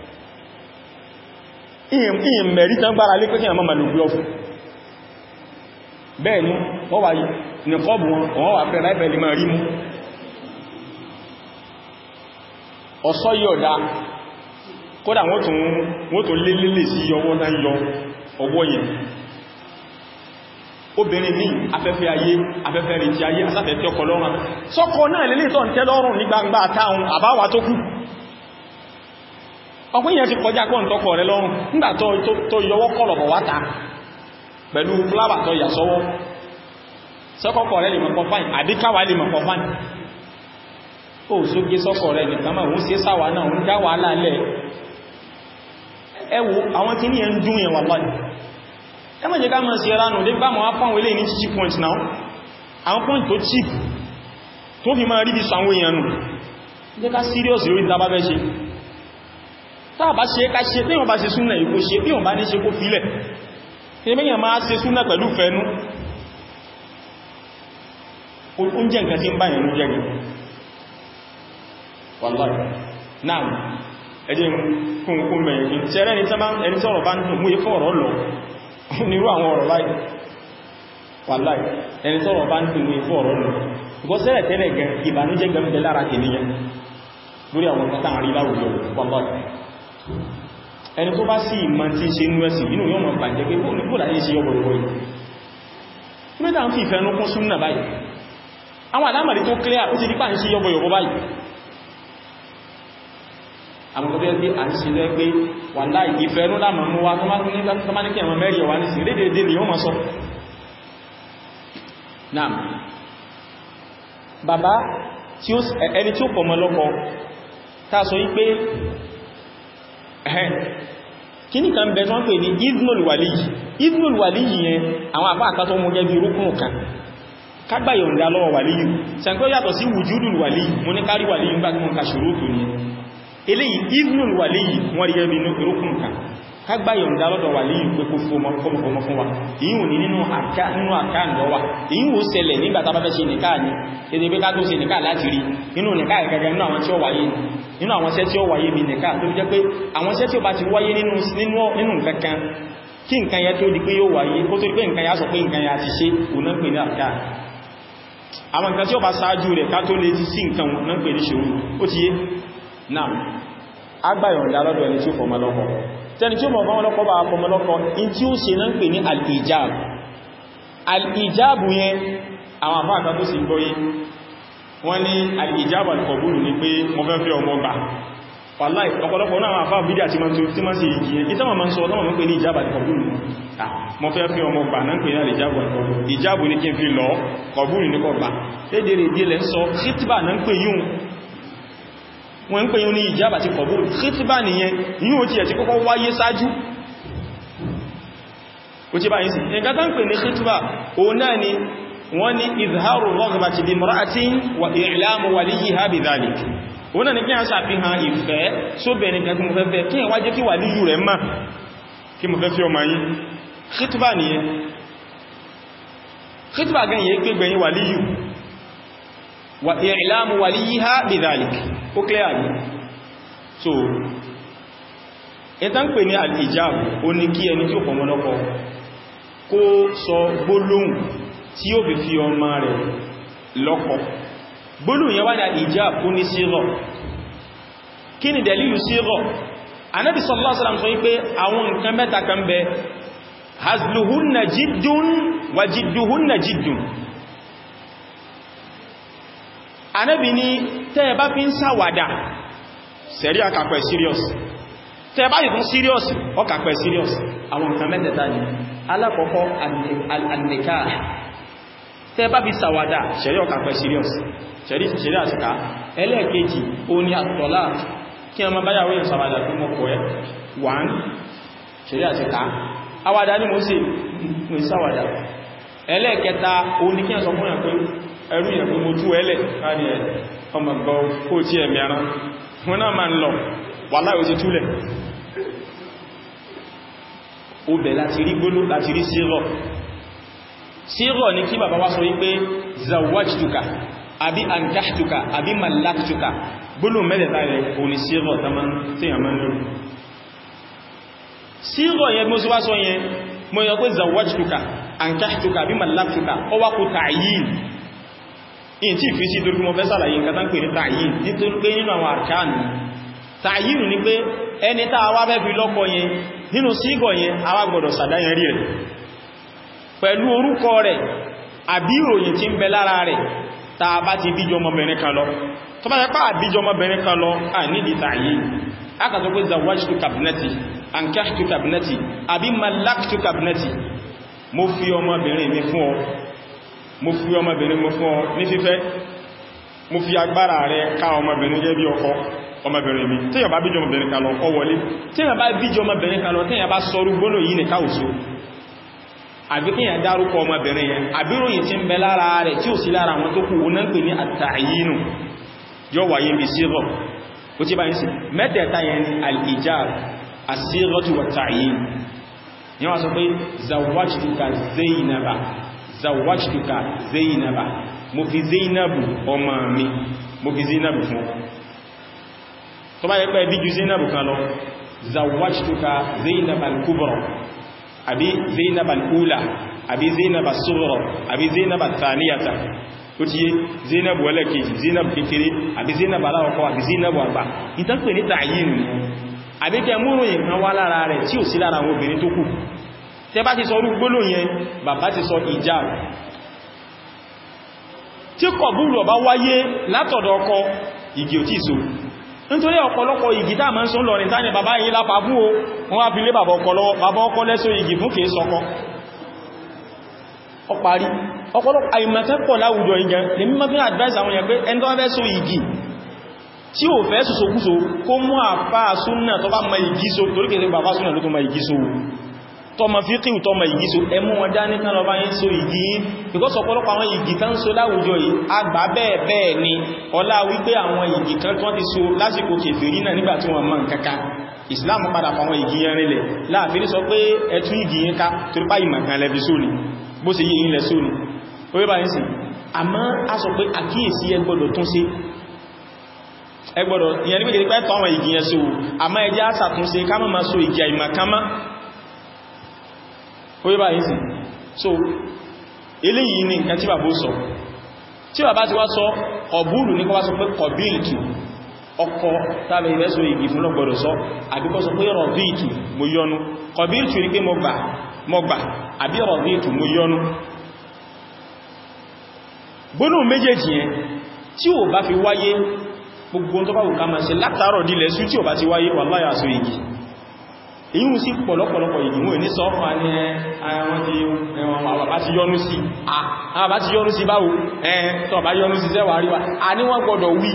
ìyìn mẹ̀rí tán gbára lé pé kí àmọ́ ma lo glọ́ọ̀fù bẹ́ẹ̀ ni wọ́n wà nìkọ́bù wọn wà fẹ́ láìpẹ́ máa rí mú ọ̀sọ́ yìí ọ̀dá kódà wọ́n tó lélélè sí ọwọ́ náà yọ ọwọ́ yẹn obìnrin ní afẹ́fẹ́ ayé afẹ́fẹ́ rẹ̀ tí ayé asáfẹ́ tí ọkọ̀ lọ́rùn sọ́kọ̀ náà lè tọ́ ń tẹ́ lọ́rùn ní gbangba àtàun àbáwà tó kú ọkùn yẹn ti kọjá kọ́ ǹtọ́kọ̀ rẹ̀ lọ́rùn nígbà tó yọwọ́ kọlọ̀bọ̀ wáta pẹ̀lú fláwà tó yà sọ́wọ́ sọ́kọ̀kọ̀ rẹ̀ lè mọ̀kọ̀ fáìn àbíkáwà lè mọ̀kọ̀ fáìn ó sógé sọ́kọ̀ rẹ̀ nìkan máa ń ṣe sáwà náà ń dá wà lálẹ́ ẹwù àwọn tí ní ẹ ń dún yẹn wà lọ́dẹ̀ ẹ má jẹ́ ká máa ṣe ránù lé bá mọ́ á fáwọn ilé ní cheap point náà àwọn point tó cheap tó fi máa rí bí sàwọn èèyàn nù jẹ́ ká serious lórí tàbá bẹ́ ṣe tàbá ṣe ká ṣe tí wọ́n bá ṣe súnnà ìkó ṣe bí wọ́n bá ní ṣe kó fílẹ̀ ẹgbẹ́yàn máa ṣe súnnà pẹ̀lú fẹ́nu oúnjẹ nǹkan tí ń báyìí ló jẹ́ gẹ̀ wallahi náà ẹjẹ́ kún mẹ́rin tẹ́rẹ́ ẹni tọ́rọ̀ bá ń dùn mú ifọ́ ọ̀rọ̀ lọ nírú àwọn ọ̀rọ̀ báyìí wallahi ẹni tọ́rọ̀ bá ń dùn mú ifọ́ ọ̀rọ̀ lọ gọ́sẹ̀rẹ̀ tẹ́lẹ̀ gẹ̀ ìbànújẹ́ gẹ̀mẹ́ lára kìníyàn lórí àwọn kátà àrí láwùjọ wallahi ẹni tó bá sí ìmọ̀ tí ń ṣe inú ẹ̀sìn inú yóò mọ̀ bàjẹ́ pé bó láyé ṣe yọ́bọ̀rọ̀bọ̀ yìí mẹ́ta ń fi ìfẹ́nú kún súnnà báyìí àwọn alámàrí tó clear ó ti dípà ń ṣe yọ́bọ̀rọ̀bọ̀ báyìí àwọn tó bẹ́ẹ̀ bí à ń ṣe lẹ́ pé wà láì ìfẹ́nú láàmà mú wa tó má ní kí ẹ̀mọ̀ mẹ́rin wà ní sí rédèdè ni ó mọ̀ sọ náà bàbá ẹni tí ó pọ̀ mọ́ lọ́kọ tá sọ wípé kíní kan bẹ̀ tán pè ní idnul waliyi yẹn àwọn àpá àkátọ́ mú gẹ́gẹ́ bí rúkùnù kan kágbà yọ̀ǹda lọ́wọ́ waliyi ṣàǹkọ́ yàtọ̀ sí wujudul waliyi mú ní kárí waliyi ń bá tí mú ká ṣùrútù ní eléyìí idnul waliyi wọ́n rí gẹ́gẹ́ bí rúkùnù kan kágbà yọ̀ǹda lọ́dọ̀ waliyi pé kó fọmọ fún wa ìyíwò ní nínú àká lọ́wà ìyíwò ṣẹlẹ̀ nígbà tá bá fẹ́ ṣe nìká ní èdè pé ká tó ṣe nìká láti rí nínú nìká ìgagà nínú àwọn tí ó wáyé nínú àwọn iṣẹ́ tí ó wáyé bí nìká tó jẹ́ pé àwọn iṣẹ́ tí ó bá ti wáyé nínú nǹkankan kí nǹkan ya tó di pé yóò wáyé kó tó di pé nǹkan ya sọ pé nǹkan ya ti ṣe òun náà pè ní àká àwọn nǹkan tí ó bá ṣáájú rẹ̀ ká tó lè ti sí nǹkan náà pè ní ṣòro ó ti yé náà agbáyọ̀ndà lọ́dọ̀ ẹni tí ó fọmọ lọ́kọ tẹni tí ó mọ̀ fọmọ lọ́kọ bá fọmọ lọ́kọ in tí ó ṣe náà pè ní al-ijab al-ijab yẹn àwọn àfáà kan tó sì gbọ́yé wọ́n ní al-ijab al-qabul ní pé mo fẹ́ fẹ́ ọmọ gbà wàláì ọ̀pọ̀lọpọ̀ náà àfáà bídí àti tí máa ń ṣe ìjì yẹn ìtàwọn máa ń sọ ọ̀tọ́wọ̀n mọ́ pé ní ijab al-qabul mo fẹ́ fẹ́ ọmọ gbà náà pè ní al-ijab al-qabul ijab ní kí n fi lọ qabul ní kọ gbà lédèrè ìdílẹ̀ ń sọ khitba náà ń pè yún wọ́n ń pè yún ní ijab àti qabul khitba nìyẹn yíò tí ẹ̀ ti kọ́kọ́ wáyé sáájú ó ti báyìí sí nǹkan tán pè ní khitba òun náà ni wọ́n ní izharu raghbati bi imra'atin wa i'lamu waliyha bi dhalik òun náà ni kí a ṣàfihàn ìfẹ́ sóbẹ̀rin kan kí mo fẹ́ fẹ́ kí ẹwà jẹ́ kí wàlíyù rẹ̀ máa kí mo fẹ́ fẹ́ ọmọ yìí khitba nìyẹn khitba gan yẹ pé gbẹ̀yìn wàlíyù wa i'lamu waliyha bi dhalik ó clear ní so ẹ̀tàn pè ní al-ijab ó ní kí ẹni tí ó pọ̀mọ́ lọ́kọ kó sọ gbólóhùn tí ó fi fi ọmọ rẹ̀ lọ́kọ gbólóhùn yẹn wá ní al-ijab ó ní sígọ̀ kí ni dalilu sígọ̀ Ànábì sallallahu alaihi wasallam sọ wípé àwọn nǹkan mẹ́ta kan bẹ hazluhunna jiddun wa jidduhunna jiddun Ànábì ní tẹ́ bá fi ń ṣàwàdà sẹ̀rí àkàpẹ̀ serious tẹ́ bá yìí fún serious ọkàpẹ̀ serious àwọn nǹkan mẹ́tẹ̀ta ni alákọ̀ọ́kọ́ al-nikah tẹ́ bá fi ṣàwàdà sẹ̀rí ọkàpẹ̀ serious sẹ̀rí àtìká ẹlẹ́ẹ̀kejì ó ní at-talaq kí ọmọ báyàwó yìí ṣàwàdà tó mọ́kọ̀ ẹ́ 1 sẹ̀rí àtìká àwàdà ní mo sì ní ṣàwàdà ẹlẹ́ẹ̀kẹta ó ní kí ẹ sọ fún ẹrú yẹn pé mo tú ẹlẹ̀ káàdì ẹ̀ ọmọ gbọ́ kó tí ẹ̀mì ara wọn náà máa ń lọ wà láì ó ti túlẹ̀ ó bẹ̀ láti rí gbóló láti rí sírọ̀ ní kí bàbá wá sọ wípé zawajtuka àbí ankahtuka àbí malaktuka gbóló mẹ́lẹ̀ta rẹ̀ òní sírọ̀ tíyàn máa ń lò sírọ̀ yẹn mo sì wá sọ yẹn mo yọ pé zawajtuka ankahtuka àbí malaktuka ó wá kó ta'yin in tí fi sí torí mọ́ fẹ́ sàlàyé nǹkan tán pè ní ta'yin nítorí pé nínú àwọn àrkáànì ta'yin ní pé ẹni tàà wá bẹ́ fi lọ́kọ yẹn nínú sígọ̀ yẹn a wá gbọ́dọ̀ sàdáyẹn rí rẹ̀ pẹ̀lú orúkọ rẹ̀ àbí ìròyìn tí ń bẹ lára rẹ̀ tàà bá ti bíjọ ọmọbìnrin kan lọ tó bá yẹ pá àbíjọ ọmọbìnrin kan lọ à nídi ta'yin akàtọ̀ pé zawajtuka ibnati ankahtuka ibnati àbí malaktuka ibnati mo fi ọmọbìnrin mi fún ọ mo fi ọmọbìnrin mo fún ọ ní fífẹ́ mo fi agbára rẹ ká ọmọbìnrin jẹ́ bí ọkọ ọmọbìnrin mi tí yà bá bíjọ ọmọbìnrin kan lọ ọ wọlé tí yà bá bíjọ ọmọbìnrin kan lọ tí yà bá sọrú gbónà yìí ní káòsó àbí kíyàn dárúkọ ọmọbìnrin yẹn àbíròyìn tí ń bẹ lára rẹ̀ tí ò sí lára àwọn tó kù wọn náà ń pè ní at-ta'yinu yóò wáyé bí sígọ̀ ó tí bá ń sí mẹ́tẹ̀ẹ̀ta yẹn ni al-ijab as-sighatu wat-ta'yin yẹn wá sọ pé zawwajtuka Zainaba mo fi Zainabu ọmọ mi mo fi Zainabu fún tó bá yẹ pé bí ju Zainabu kan lọ zawwajtuka Zainaba al-kubra àbí Zainaba al-ula àbí Zainaba as-sughra àbí Zainaba ath-thaniyata ó ti yé Zainabu ẹlẹ́kejì Zainabu kékeré àbí Zainabu aláwọ̀kọ́ àbí Zainabu àgbà ìtànkù ní ta'yin àbí kẹ múròyìn kan wá lára rẹ̀ tí ò sí lára àwọn obìnrin tó kù tẹ bá ti sọ orú gbólò yẹn bàbá ti sọ ijab tí kọ̀búrù ọba wáyé látọ̀dọ̀ ọkọ igi ò tí so nítorí ọ̀pọ̀lọpọ̀ igi tá ma ń sọ lọ́rin tání bàbá yìí lápá fún o wọ́n wá fi lé bàbá ọkọ lọ́wọ́ bàbá ọkọ lẹ́sọ igi fún kìí sọkọ ọ parí ọ̀pọ̀lọpọ̀ àìmọ̀kẹ́pọ̀ láwùjọ igan lè mímọ́ fi advice àwọn èèyàn pé ẹni tó fẹ́ so igi tí ò fẹ́ sòsòkúso kó mú àpá súnnà tó bá mọ igi so torí kìí bàbá súnnà ló tó mọ igi so tọmọ fíkíù tọmọ igi so ẹmú wọn dání kan lọ bá yín so igi because ọ̀pọ̀lọpọ̀ àwọn igi tán so láwùjọ yìí àgbà bẹ́ẹ̀ ni ọlá wípé àwọn igi kan tó ti so lásìkò kèfèrí náà nígbà tí wọ́n mọ̀ nǹkankan Islam padà fún àwọn igi yẹn rinlẹ̀ láàfin sọ pé ẹtú igi yẹn ká torí bá ìmọ̀kan lẹ́fi sóni bó ṣe yí ilẹ̀ sóni ó yẹ́ bá yín sí àmọ́ a sọ pé àkíyèsí ẹ gbọ́dọ̀ tún sí ẹ gbọ́dọ̀ ìyẹn níbi kìí pẹ́ tọ́ àwọn igi yẹn so àmọ́ ẹjẹ́ àṣàtúnṣe ká má so igi àìmọ̀kan mọ́ orí bá yìí sí so eléyìí ní nǹkan tí bàbá sọ tí bàbá ti wá sọ ọ̀búrù ní kọ́ wá sọ pé kọ̀bílìtù ọkọ tàbí ìrẹsọ igi fún lọ́gbọ̀dọ̀ sọ àbíkọ́ sọ pé rọ̀bíìtù mo yọnu kọ̀bílìtù ní pé mo gbà àbí rọ̀bíìtù mo yọnu gbónú méjèèjì yẹn tí ò bá fi wáyé gbogbo tó bá wù ká máa ṣe látàárọ̀ dílẹ̀ sú tí ò bá ti wáyé wallahi àṣọ igi èyí sí pọ̀lọpọ̀lọpọ̀ ìgbìmọ̀ ní sọ́fà ní àwọn bá ti yọnú sí àwọn bá ti yọnú sí báwo tó bá yọnú sí sẹ́wà ríwá a ní wọ́n gbọ́dọ̀ wí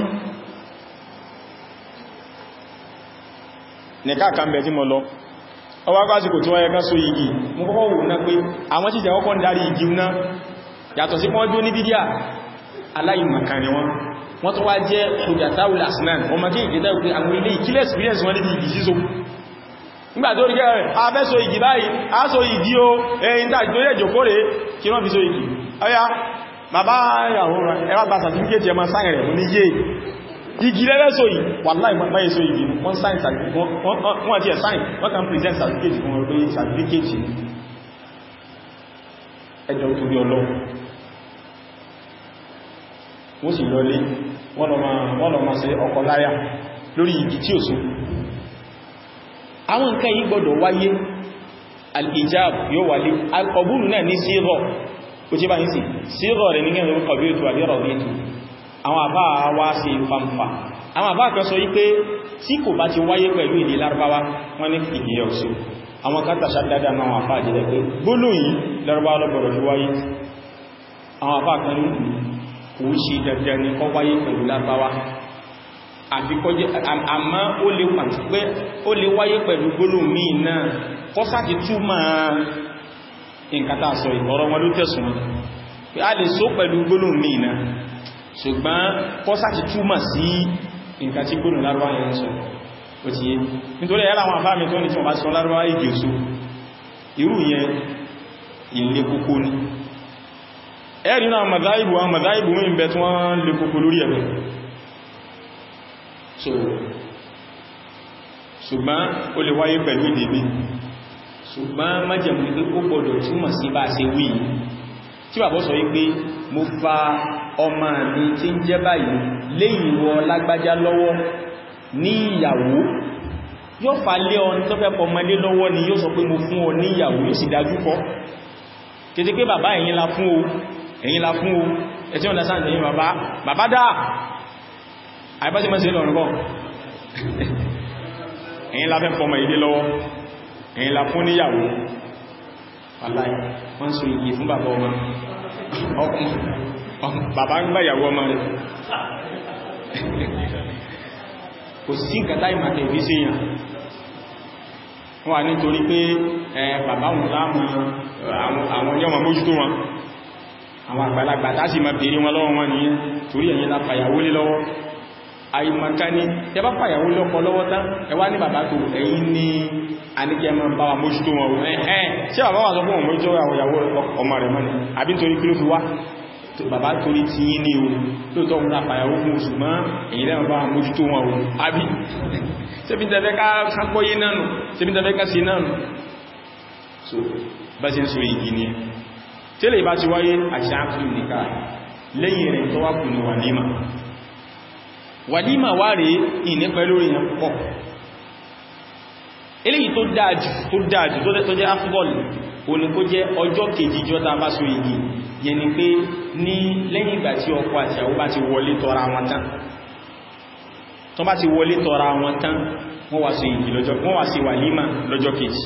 ní káàkà mẹ́ tí mọ́ lọ ọwá pàṣíkò tí wọ́n yẹ ká so igi mú kọ́kọ́ wò náà pé àwọn tí jẹ́ ọkọ̀ ń darí igi náà yàtọ̀ sí pọ́n jó ní bídíà aláìmọ̀kan ni wọ́n tó wá jẹ́ hujjatawul asnan ọmọ kí ìgbẹ́ta ìpé àwọn ilé ìkílẹ̀ experience wọn níbi igi síso nígbà tó rí gẹ́rẹ̀ afẹ́ so igi báyìí a so igi o ẹ̀yìn tàbí tó yẹ jòkó rẹ̀ kí wọ́n fi so igi ọya bàbá ìyàwó ẹwà gba certificate ẹmọ sáyẹ̀ rẹ̀ ní yé igi lẹ́lẹ́ so yìí wallahi báyìí so igi wọ́n sign wọ́n àti ẹ̀ sign wọ́n can present certificate fún ọ̀rọ̀ pé certificate ẹjọ́ tó bí ọlọ́run wọ́n sì lọlé wọ́n lọ máa ṣe ọkọ̀ láyà lórí igi tí ó so àwọn nǹkan yìí gbọdọ̀ wáyé al-ijab yóò wálé al-qabulu náà ní sígọ̀ ó tí bá ń sì sígọ̀ rẹ̀ nígbẹ̀ lórí qabiltu àbí raditu àwọn àbá wá sí fanfa àwọn àbá kan sọ wípé tí kò bá ti wáyé pẹ̀lú èdè Lárúbáwá wọ́n ní ìgbìyà òsù àwọn kátà ṣàdádá náà wọ́n àfá jẹ́ pé gbólóhùn yìí Lárúbáwá lọ́gbọ̀rọ̀ fi wáyé àwọn àbá kan ní kò ṣe dandan ní kó wáyé pẹ̀lú Lárúbáwá àbíkọ́jẹ́ àmá ó lè wáyé pẹ̀lú gbólóhùn míì náà kọ́ sáti túmọ̀ nǹkan tá sọ ìgbọ́rọ̀ wọn ló tẹ̀sùn pé a lè sọ pẹ̀lú gbólóhùn míì náà ṣùgbọ́n kọ́ sáti túmọ̀ sí nǹkan tí gbólóhùn Lárúbáwá yẹn sọ ó ti yé nítorí ẹ̀rọ àwọn afáàmì tó ní tí wọ́n bá sọ Lárúbáwá ìdí òṣù irú yẹn ilé kókó ní ẹ̀rí náà màdáìbù mí ń bẹ tí wọ́n lè kókó lórí ẹ̀bẹ̀ ṣùgbọ́n ó lè wáyé pẹ̀lú èdè mi ṣùgbọ́n májẹ̀mú ní pé ó gbọdọ̀ túmọ̀ sí bá ṣe wí tí bàbá sọ wípé mo fa ọmọ mi tí ń jẹ́ báyìí lé ìwọ lágbájá lọ́wọ́ ní ìyàwó yóò fà lé ọ ní tó fẹ́ pọmọlé lọ́wọ́ ni yóò sọ pé mo fún ọ ní ìyàwó yóò sì dájú kọ́ kété pé bàbá ẹ̀yin la fún o ẹ̀tí ọ̀nà sáà ẹ̀yin bàbá dáa àìbáṣe mọ́ sí lọ́rùn bọ́ ẹ̀yin la fẹ́ pọmọ ilé lọ́wọ́ ẹ̀yin la fún níyàwó wàláì wọ́n so igi fún bàbá ọmọ bàbá ń gbá ìyàwó ọmọ rẹ̀ kò sí nǹkan táì màkẹ̀ ìbí sí èèyàn wọ́n wà nítorí pé bàbá wọn láàmù àwọn yọ́mọ mójútó wọn àwọn àgbàlagbà tásì máa bèèrè wọn lọ́wọ́ wọn nìyẹn torí ẹ̀yin la fàyàwó lé lọ́wọ́ àìmọ̀ká ní tẹbá fàyàwó lọ́pọ̀ lọ́wọ́ tán ẹwà ní bàbá tó ẹ̀yin ní àníkẹ́ mọ́ bá wa mójútó wọn ṣe bàbá wà sọ fún wọn mójútó àwòyàwó ọmọ rẹ̀ mọ́ni àbí nítorí kí ló fi wá bàbá torí ti yí ní o lóòtọ́ wọn àfàyàwó fún oṣù mọ́ èyí lẹ́wọ̀n bá mójútó wọn o àbí ṣebí tẹ́fẹ́ ká sápọ́yé náà nù ṣebí tẹ́fẹ́ ká sí náà nù so bá ṣe ń so igi ni tẹ́lẹ̀ ìbá ti wáyé àṣáàkùn nìka lẹ́yìn rẹ̀ tó wá kù ní wàlímà wá rèé ìní pẹ̀lú èèyàn pọ̀ eléyìí tó dájú tó jẹ́ afúbọ̀lù o ní kó jẹ́ ọjọ́ kejì jọta bá so igi yẹn ni pé ní lẹ́yìn ìgbà tí ọkọ àti ìyàwó bá ti wọlé tọ́ra wọn tán tó bá ti wọlé tọ́ra wọn tán wọ́n wá so igi wọ́n wá sí wàlímà lọ́jọ́ kejì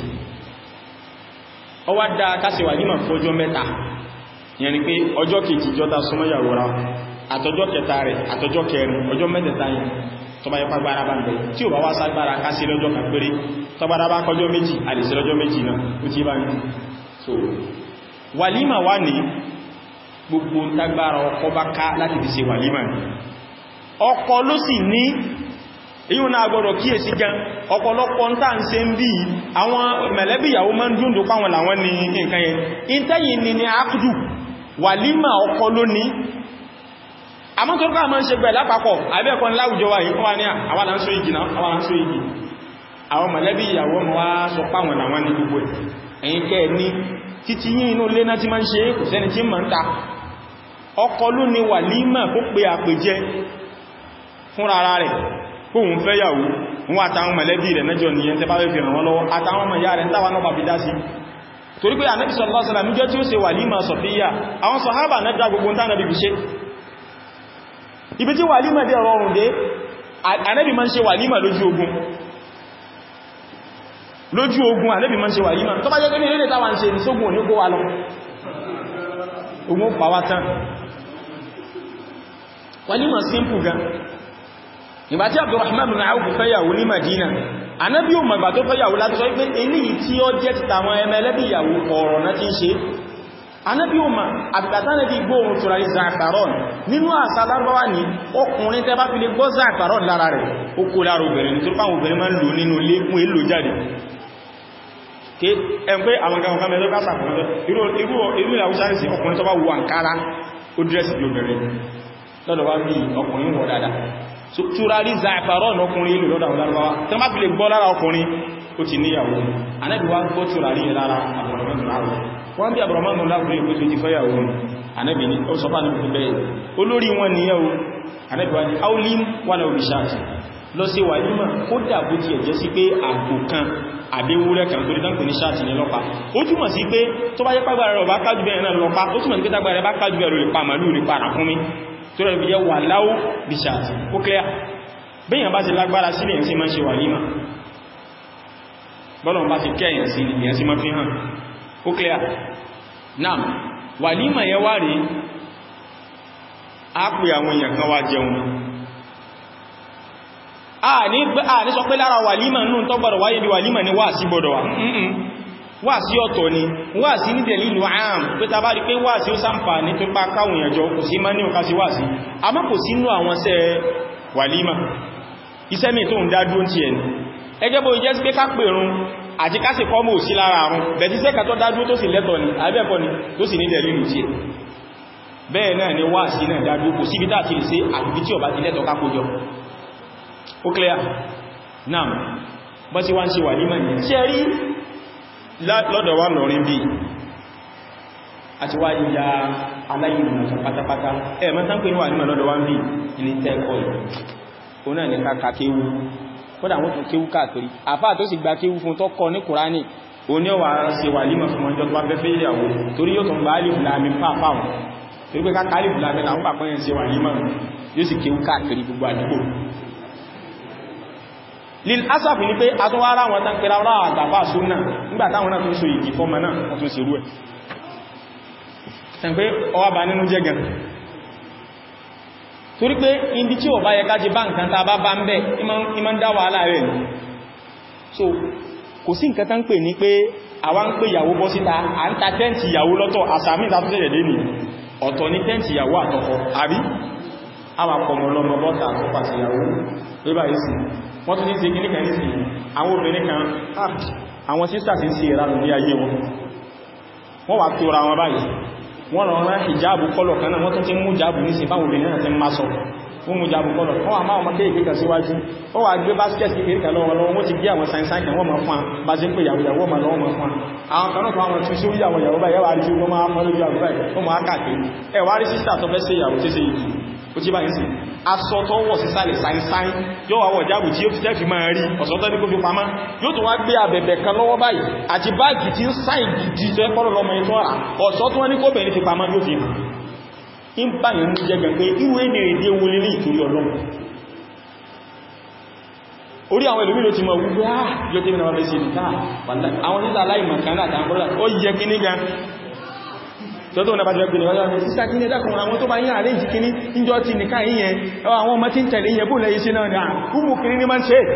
ó wá dá ká ṣe wàlímà fọ́jọ́ mẹ́ta yẹn ni pé ọjọ́ kejì jọta súnmọ́yàwó ra àtọjọ́ kẹta rẹ̀ àtọjọ́ kẹrin ọjọ́ mẹ́tẹ̀ta yìí tó bá yẹpa gbára bá ń bẹ̀ tí ò bá wá ságbára ká sí lọ́jọ́ kan péré tó bá dábá kọjọ́ méjì a lè sí lọ́jọ́ méjì náà ó ti bá ní so wàlímà wà ní gbogbo tágbára ọkọ bá ká láti fi ṣe wàlímà ní ọkọ ló sì ní èyí náà gbọ́dọ̀ kíyèsí gan ọ̀pọ̀lọpọ̀ ń tàà ń ṣe ń bí àwọn mẹ̀lẹ́bí ìyàwó máa ń dúndò páwọn làwọn ní nǹkan yẹn ìtẹ́yìn ni àkùdù wàlímà ọkọ ló ní àmọ́ tó ká máa ń ṣe gbẹ̀ lápapọ̀ àbẹ́ẹ̀kọ́ láwùjọ wa yìí wọ́n ní àwọn àlànsó igi náà àwọn àlànsó igi àwọn mọ̀lẹ́bí ìyàwó mọ́ wá sọ páwọn àwọn ní gbogbo ẹ̀yìn kẹ́ ní títí yí inú lé náà tí máa ń ṣe kò sẹ́ni tí máa ń ta ọkọ ló ní wàlímà kó pe àpèjẹ fún rárá rẹ̀ kóhun fẹ́ yàwó wọn àtàwọn mọ̀lẹ́bí rẹ̀ mẹ́jọ nìyẹn tẹ́ bá fẹ́ fi ràn wọ́n lọ́wọ́ àtàwọn ọmọ ìyá rẹ̀ ń tàwà náà bàbí dá sí torí pé Ànábì sallallahu alaihi wasallam níjọ́ tí ó ṣe wàlímà Sọfíyà àwọn sàhábà náà dá gbogbo tánàbí fi ṣe ibi tí wàlímà dé rọrùn dé Ànábì máa ń ṣe wàlímà lójú ogun Ànábì máa ń ṣe wàlímà tó bá jẹ́ pé ní ilé táwà ń ṣe ní sógun òní kó wa lọ ogun pàwátán wàlímà simple gan ìgbà tí Abdurrahman bin Auf fẹ́yàwó ní Madina Ànábì ò mọ̀gbà tó fẹ́yàwó láti sọ pé eléyìí tí ó jẹ́ títàwọn ẹmẹ́lẹ́bí ìyàwó ọ̀rọ̀ náà ti ń ṣe Ànábì ò mọ̀ àbìkàtánẹ́bí gbóhun tùràrí za'afaron nínú àṣà Lárúbáwá ní ọkùnrin tẹ́ bá fi lè gbọ́ za'afaron lára rẹ̀ ó kó lára obìnrin nítorí pàwọn obìnrin máa ń lò nínú ilé fún èlò jáde ẹn pé àwọn kan mẹ́lọ́ kásà irú ìlàwúsáàrìsì ọkùnrin tó bá wọ àǹkárá ó dírẹ́sì bí obìnrin lọ́dọ̀ wá bí ọkùnrin wọ dáadáa túrarí za'afaron ọkùnrin ìlú lọ́dọ̀ àwọn Lárúbáwá tán bá fi lè gbọ́ lára ọkùnrin ó ti níyàwó Ànábì wá gbọ́ túrarí lára wọ́n bí àbúrọ̀mọ́nù láàrín ìpé tó ti fẹ́yàwó Ànábì ní ó sọ fánà bí bẹ́ẹ̀ olórí wọn ni yẹ́ o Ànábì wá ní aulim wà náà òbíṣàtì lọ sí wàlímà ó dàbó ti ẹ̀jẹ́ sí pé àgbò kan àbẹ́wúrẹ́ kan tó rí tán pè ní ṣáàtì ní lọ́pa ó túnmọ̀ sí pé tó bá jẹ́ pàgbàrà rẹ̀ bá kájú bẹ́ẹ̀ náà lọ́pa ó túnmọ̀ sí pé tágbàrà rẹ̀ bá kájú bẹ́ẹ̀ lè pa màlúù lè para fún mi tó rẹ̀ bí jẹ́ wà láwó bí ṣáàtì ó clear bẹ́yàn bá ti lágbára sílẹ̀ yẹn sí máa ṣe wàlímà bọ́lọ̀ bá ti kẹ́yàn sí ìyẹn sí máa fi hàn ó clear náà wàlímà yẹ wá rí á pè àwọn èèyàn kan wá jẹun a ní sọ pé lára wàlímà nù tó gbọ́dọ̀ wáyé bí wàlímà ní wà sí gbọ́dọ̀ wà sí ọ̀tọ̀ ni wà sí ní dẹ̀lílù ààm pé ta bá rí pé wà sí ó sáǹfà ní tó pa káwọn èèyàn jọ kò sí má ní ọ̀ká sí wà sí àmọ́ kò sí nú àwọn ṣẹ́ wàlímà iṣẹ́ mi tó ń dá dúró ti ẹni ẹgẹ́ bó jẹ́ sí pé ká pèrún àti ká sì kọ́ mọ̀ sí lára àrùn bẹ̀tí sẹ́kà tó dádúró tó sì lẹ́tọ̀ ni àbẹ́ẹ̀kọ́ ni tó sì ní dẹ̀lú tí ẹ̀ bẹ́ẹ̀ náà ni wá sí náà dádúró kò síbi tá ti lè ṣe àbíbí tí ọba ti lẹ́tọ̀ kákójọ ó clear náà bọ́ sí wá ń ṣe wà nímọ̀ ní ṣe rí lọ́dọ̀ wá lọ́rin bí àti wá yíya aláyìnmọ̀ pátápátá ẹ̀ mọ́ tán pé wà nímọ̀ lọ́dọ̀ wá ń bí ilé tẹ́ẹ̀kọ́ ò náà ní ká kéwú kódà wọ́n tún kéwú káàkiri àfáà tó sì gba kéwú fún tó kọ ní Kùránì o ní ọwà ṣe wàlímà fún ọjọ́ tó bá fẹ́ ìyàwó torí yóò tún bá alìfìlàmì pàápàá torí pé káàkà alìfìlàmì làwọn pàpọ̀ yẹn ṣe wàlímà yóò sì kéwú káàkiri gbogbo àdúgbò lil asaf ni pé atọ́wárá wọn tán pẹ̀lá ọlá àtàfà súnnà nígbà táwọn náà tún so ìgì fọ́mọ náà wọ́n tún ṣe rú ẹ̀ tẹ́ pé ọwá bá nínú jẹ́ gan torí pé ibi tí ó bá yẹ ká jẹ bá nǹkan tàbá bá ń bẹ́ ìmọ̀ ń dá wàhálà rẹ̀ so kò sí nǹkan tán pè ní pé àwa ń pè ìyàwó bọ́ síta à ń ta tẹ́ǹtì ìyàwó lọ́tọ̀ àsàmì ìtàtúnṣẹ̀lẹ̀ dé ní ọ̀tọ̀ ní tẹ́ǹtì ìyàwó àtọkọ àbí àwàpọ̀mọ̀lọmọ bọ́ta àkọ́pàá sí ìyàwó lébà ìsì wọ́n tún ní ṣe kíníkà ní sí àwọn obìnrin kan àwọn sisters ń ṣe ìranù ní ayé wọn wọ́n wà tó ra wọn báyìí wọ́n rán rán hijabu kọ́lọ̀ kan náà wọ́n tún ti mú hijabu ní sí báwọn obìnrin náà ti ń má sọ wọ́n mú hijabu kọ́lọ̀ wọ́n wà máa ọmọ kéèkéé kan síwájú wọ́n wà gbé basket kéèkéé kan lọ́wọ́ lọ́wọ́ wọ́n ti gbé àwọn sáyẹnsá kan wọ́n máa fún bá ṣe ń pè yàwó máa lọ́wọ́ máa fún àwọn kan náà tó àwọn tún sí orí àwọn yàwó báyìí wà rí sí wọ́n máa mọ́ lójú àgbà báyìí wọ́n máa káàkiri ẹ wá rí sísà tó fẹ́ ṣe ìyàwó tí ṣe yìí ó ti báyìí sí aṣọ tó wọ̀ sí sálẹ̀ sáyẹnsáyẹn yóò wà wọ̀ jábù tí ó fi tẹ́fì máa rí ọ̀sọ́tọ́ ní kó fi pamá yóò tó wá gbé abẹ̀bẹ̀ kan lọ́wọ́ báyìí àti báàgì tí ń sáyìn gidi tó ẹ́pọ̀lọ̀ lọ́mọ ìtọ́ rà ọ̀sọ́ tó wọ́n ní kó bẹ̀rẹ̀ fi pamá yóò fi hàn ń báyìí mú jẹ́gẹ̀ pé ìwé ní èdè wo lè rí ìtorí ọlọ́run orí àwọn ìlúmí ló ti mọ̀ wúgbé yóò tí mìíràn bẹ́ẹ̀ sí ìdíkà àwọn nígbà aláìmọ̀kan àtàwọn bọ́lá ó yẹ kí ní gan tọ́tọ́ ọ̀nà bàjẹ́ pẹ̀lú ọjọ́ sísá kí ní ẹ̀dàkùn àwọn tó bá yí àrẹ́ ìjì kíní ìjọ ti nìká yíyẹn àwọn ọmọ tí ń tẹ̀lé yẹ bó lẹ́yìn sí náà ní àkúmù kíní ní máa ń ṣe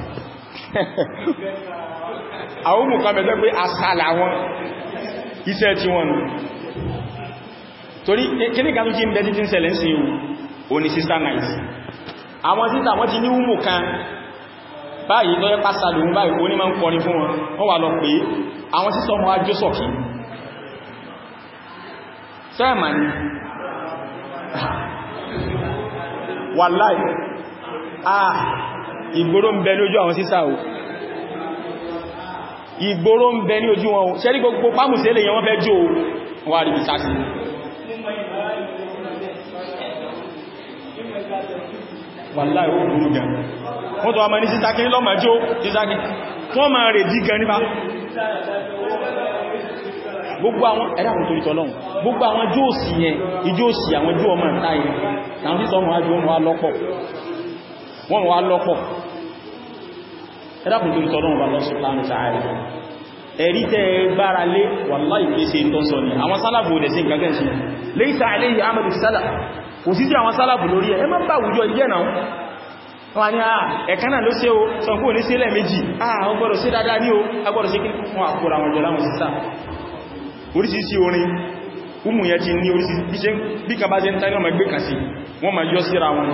àwọn mú kan bẹ̀ẹ́ pé àsàlà wọn iṣẹ́ tí wọn torí kíní kan tó jí ń bẹ́ títí ń ṣẹlẹ̀ sí o ní sister night àwọn títà wọ́n ti ní umu kan báyìí tó yẹ pásálù báyìí ó ní máa ń kọrin fún wọn wọ́n wà lọ pé àwọn sister ọmọ ajó sọ̀kí sẹ́ẹ̀mà ní wàláì ìgboro ń bẹ ní ojú àwọn sísá o ìgboro ń bẹ ní ojú wọn o ṣẹ́rí gbogbo pámùsẹ́ lè yẹn wọ́n fẹ́ jó wà rí ìsáṣì wàláì ó burú gan wọ́n tó wà máa ní sísákí lọ́mà jó sísákí wọ́n máa rẹ̀ dí gan nípa gbogbo àwọn ẹ̀dàkùn tó ìtọ́lọ́run gbogbo àwọn jóòsì yẹn ìjóòsì àwọn jú ọmọ ìta yẹn àwọn tí sọmọ ajú wọn wá lọ́pọ̀ ẹ̀dàkùn tó ìtọ́lọ́run bá lọ́sùn láàrín sáàrì ẹ̀rí tẹ́ gbára lé wàláhì ìpèsè ìtọ́sọ ni àwọn sálàbù òdẹ̀ sí gagẹ́ sí laysa alayhi amalu sálàbù kò sí sí àwọn sálàbù lórí ẹ̀ má bá àwùjọ ìjẹ́ náà wọ́n ni ẹ̀kánà ló ṣe o sọ̀kú ní sílẹ̀ méjì ọgbọ́dọ̀ sí dáadáa ní o agbọ́dọ̀ sí kí wọ́n àkóra wọn jọ láwọn sísá orísìírísìí orin umu yẹ ti ní orísìírísìí bí kàbá jẹ́ ń tání ọmọ ẹgbẹ́ kan sí wọ́n ma yọ síra wọn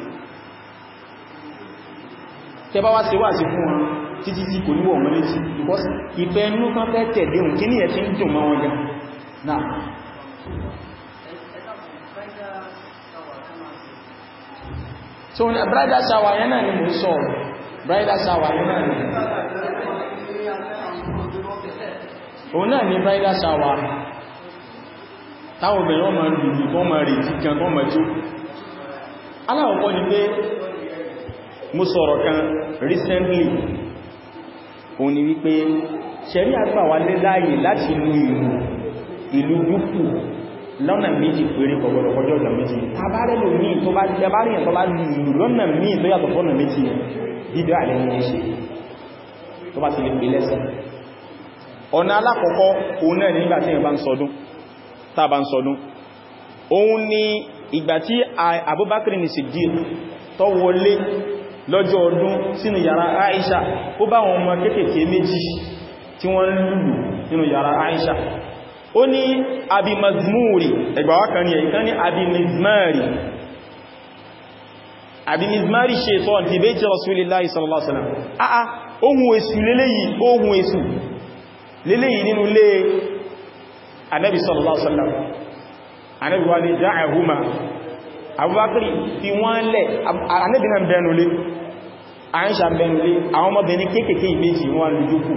tẹbá wá sí wá sí fún wọn títí tí kò níwọ̀ wọn létí because ìfẹ́ inú kan fẹ́ tẹ̀lé òun kí ní ẹ̀ tí ń dùn mọ́ wọn gan náà so bridal shower yẹn náà ni mo sọ bridal shower yẹn náà ni òun náà ní bridal shower táwọn obìnrin wọ́n ma lùlù tó ma rí kíkan tó ma jó aláwọ̀kọ́ ni pé mo sọ̀rọ̀ kan recently òun ni wípé ṣẹ̀rí àgbà wà lé láàyè láti mú ìlú dúkù lọ́nà méjì péré kọ̀gbọ̀rọ̀ kọjọ́ ọ̀nà méjì tàbárẹ́lò míì tó bá jẹbárìyàn tó bá lùlù lọ́nà míì tó yàtọ̀ fọ́nà méjì dídọ́ àlẹ́ ní ṣe tó bá ti lè pè lẹ́sẹ̀ ọ̀nà alákọ̀ọ́kọ́ òun náà nígbà tí ẹ̀bá ń sọdún tàbá ń sọdún òun ni ìgbà tí Abubakar ní Siddiq tó wọlé lọ́jọ́ ọdún sínú yàrá Aisha ó bá wọn ọmọ kéékèèké méjì tí wọ́n lùlù nínú yàrá Aisha ó ní Abi Mazmuri ẹgbàwá kan ní ẹ̀yíká ní Abi Mizmari shaytan fi bayti Rasulillahi sallallahu alaihi wasallam ohun èṣù lélẹ́yìí ohun èṣù lélẹ́yìí nínú ilé Ànábì sallallahu alaihi wasallam Ànábì wá ní da'ahuma Abubakar fi wọ́n lẹ̀ Ànábì náà bẹnulé Aisha bẹnulé àwọn ọmọbìnrin kéèkèé méjì wọ́n lójókù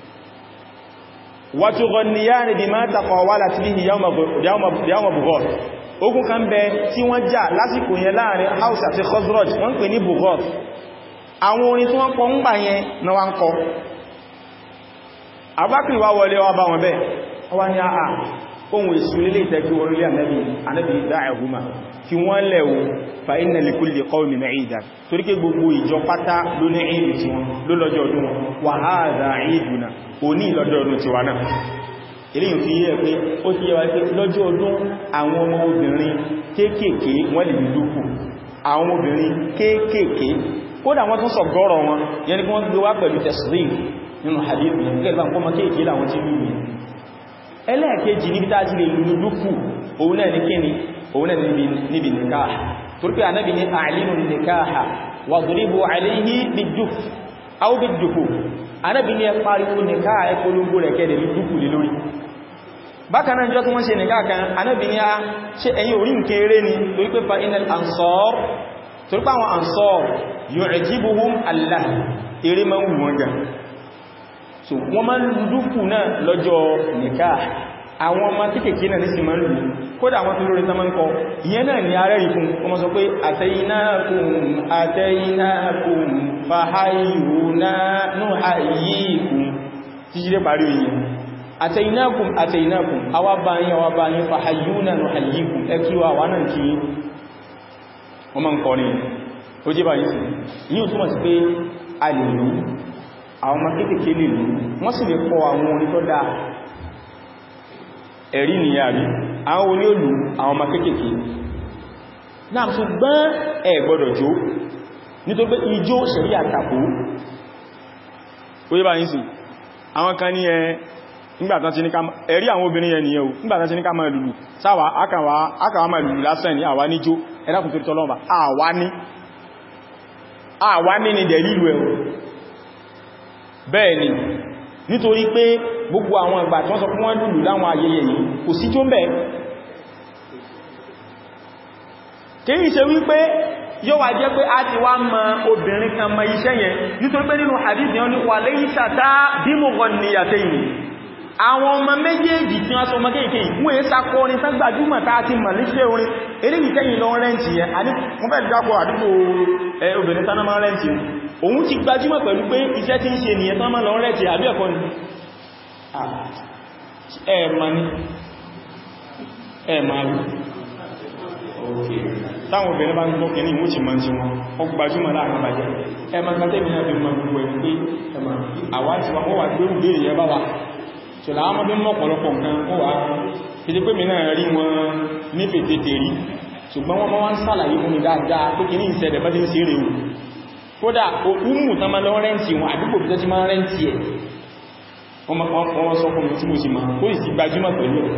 wa tughanniyani bima taqawalat bihi yawma Bughad ogun kan bẹ tí wọ́n jà lásìkò yẹn láàrin Aus àti Khazraj wọ́n pè ní Bughad àwọn orin tí wọ́n kọ ń gbà yẹn na wá ń kọ Abubakar wá wọlé wá bá wọn bẹ́ wá ní àà ohun ìsúlélé ìtẹ́gbé orílẹ̀ Ànábì da'ahuma fi wọ́n lẹ̀wò fa inna li kulli qawmin 'iidan torí pé gbogbo ìjọ pátá ló ní ìdí tí wọn ló lọ́jọ́ ọdún wọn wa hadha 'iiduna òní lọ́jọ́ ọdún ti wà náà eléyìn fi yẹ́ pé ó ti yẹ wá pé lọ́jọ́ ọdún àwọn ọmọ obìnrin kéékèèké wọ́n lè lúkù àwọn obìnrin kéékèèké kódà wọ́n tún sọ gọ́rọ̀ wọn yẹni kí wọ́n gbé wá pẹ̀lú tẹ̀sìrí nínú hadith yẹn gẹ́gẹ́ bá kọ́ mọ́ kéèkéé láwọn tí lú yẹn ẹlẹ́ẹ̀kejì níbi tá ti lè lù dúfù òun náà ní kíni òun náà níbi nìkáà torípé Ànábì ní a'linu nìkáà wadribu alayhi bid-duf aw bid-dufu Ànábì ní ẹ pariwo nìkáà ẹ polongo rẹ̀ kẹ́ẹ̀dẹ̀ ní dúfù lé lórí bákan náà jọ tí wọ́n ṣe nìkáà kan Ànábì ní a ṣe ẹ̀yin orí nǹkan eré ni torípé fa inal ansar torípé àwọn ansar yu'jibuhum Allah eré máa ń wù wọ́n gan so wọ́n máa ń lù dúfù náà lọ́jọ́ nìkáà àwọn ọmọ kéèkéé náà ní sí máa ń lù kódà àwọn tó lórí tánmà ń kọ ìyẹn náà ni ààrẹ ìfún wọ́n sọ pé àtẹ́yìnákùn fàáyìrúnà nuhayyikum tí jílé parí ìyẹn àtẹ́yìnákùn awábáyín fàáyìrúnà nuhayyikum ẹkíwà wà náà kí wọ́n máa ń kọ ní ó jẹ́ báyìí sí yíò túnmọ̀ sí pé a lè lù àwọn ọmọ kéèkéé lè lù wọ́n sì lè kọ àwọn orin tó dáa ẹ̀rí ni yàrí àwọn oní olù àwọn ọmọ kéèkéé náà ṣùgbọ́n ẹ gbọ́dọ̀ jó nítorí pé ijó ṣẹ̀rí àtàkù oye bá yín sí àwọn kan ní nígbàtán ti ní ká ẹ̀rí àwọn obìnrin yẹn nìyẹn o nígbàtán ti ní ká máa lùlù sáwà ákàwà máa lùlù lásán ní àwa níjó ẹ̀dàkùn torí tọ́lọ́mà àwa ní ni dẹ̀lílù ẹ̀ bẹ́ẹ̀ ni nítorí pé gbogbo àwọn ìgbà tí wọ́n sọ fún wọ́n lùlù láwọn ayẹyẹ yìí kò sí jó ń bẹ̀ kìí ṣe wípé yóò wà jẹ́ pé a ti wá mọ obìnrin kan mọ iṣẹ́ yẹn nítorí pé nínú hadith yẹn ní wà lẹ́yìn sàtá bí mo gọ ní àtẹ́yìn àwọn ọmọ méjèèjì tí wọ́n sọ ọmọ kéèkéè wọ́n èé sakọ orin tán gbajúmọ̀ tá ti mọ̀ léṣẹ́ orin eléyìí tẹ́yìn lọ rẹ́ǹtì yẹn wọ́n fẹ́ dápọ̀ àdúgbò obìnrin tán máa rẹ́ǹtì òun ti gbajúmọ̀ pẹ̀lú pé iṣẹ́ tí ń ṣe nìyẹn tán máa lọ rẹ́ǹtì àbí ẹ̀kọ́ ni ẹ̀mà rí táwọn obìnrin bá ń gbọ́ kìíní ìwò ti máa ti wọn ó gbajúmọ̀ láàrin àbájẹ́ ẹ̀mà kan tẹ́bí náà fi mọ̀ gbogbo ẹ̀ pé ẹ̀mà àwájú wọn wà gbé ìbéèrè yẹ bá wa so láwọn ọmọdé mọ́ ọ̀pọ̀lọpọ̀ nǹkan ó wà títí pé mi náà rí wọn ní fètètè rí ṣùgbọ́n wọ́n máa ń sàlàyé fún mi dáadáa pé kìíní ìṣẹ̀lẹ̀ bá ti ń ṣe rèé kódà òkúmù tán máa lọ rẹ́ǹtì wọn àdúgbò bí tó ti máa rẹ́ǹtì ẹ̀ wọ́n sọ fún mi tí mo sì máa kó ìsì gbajúmọ̀ pẹ̀lú ẹ̀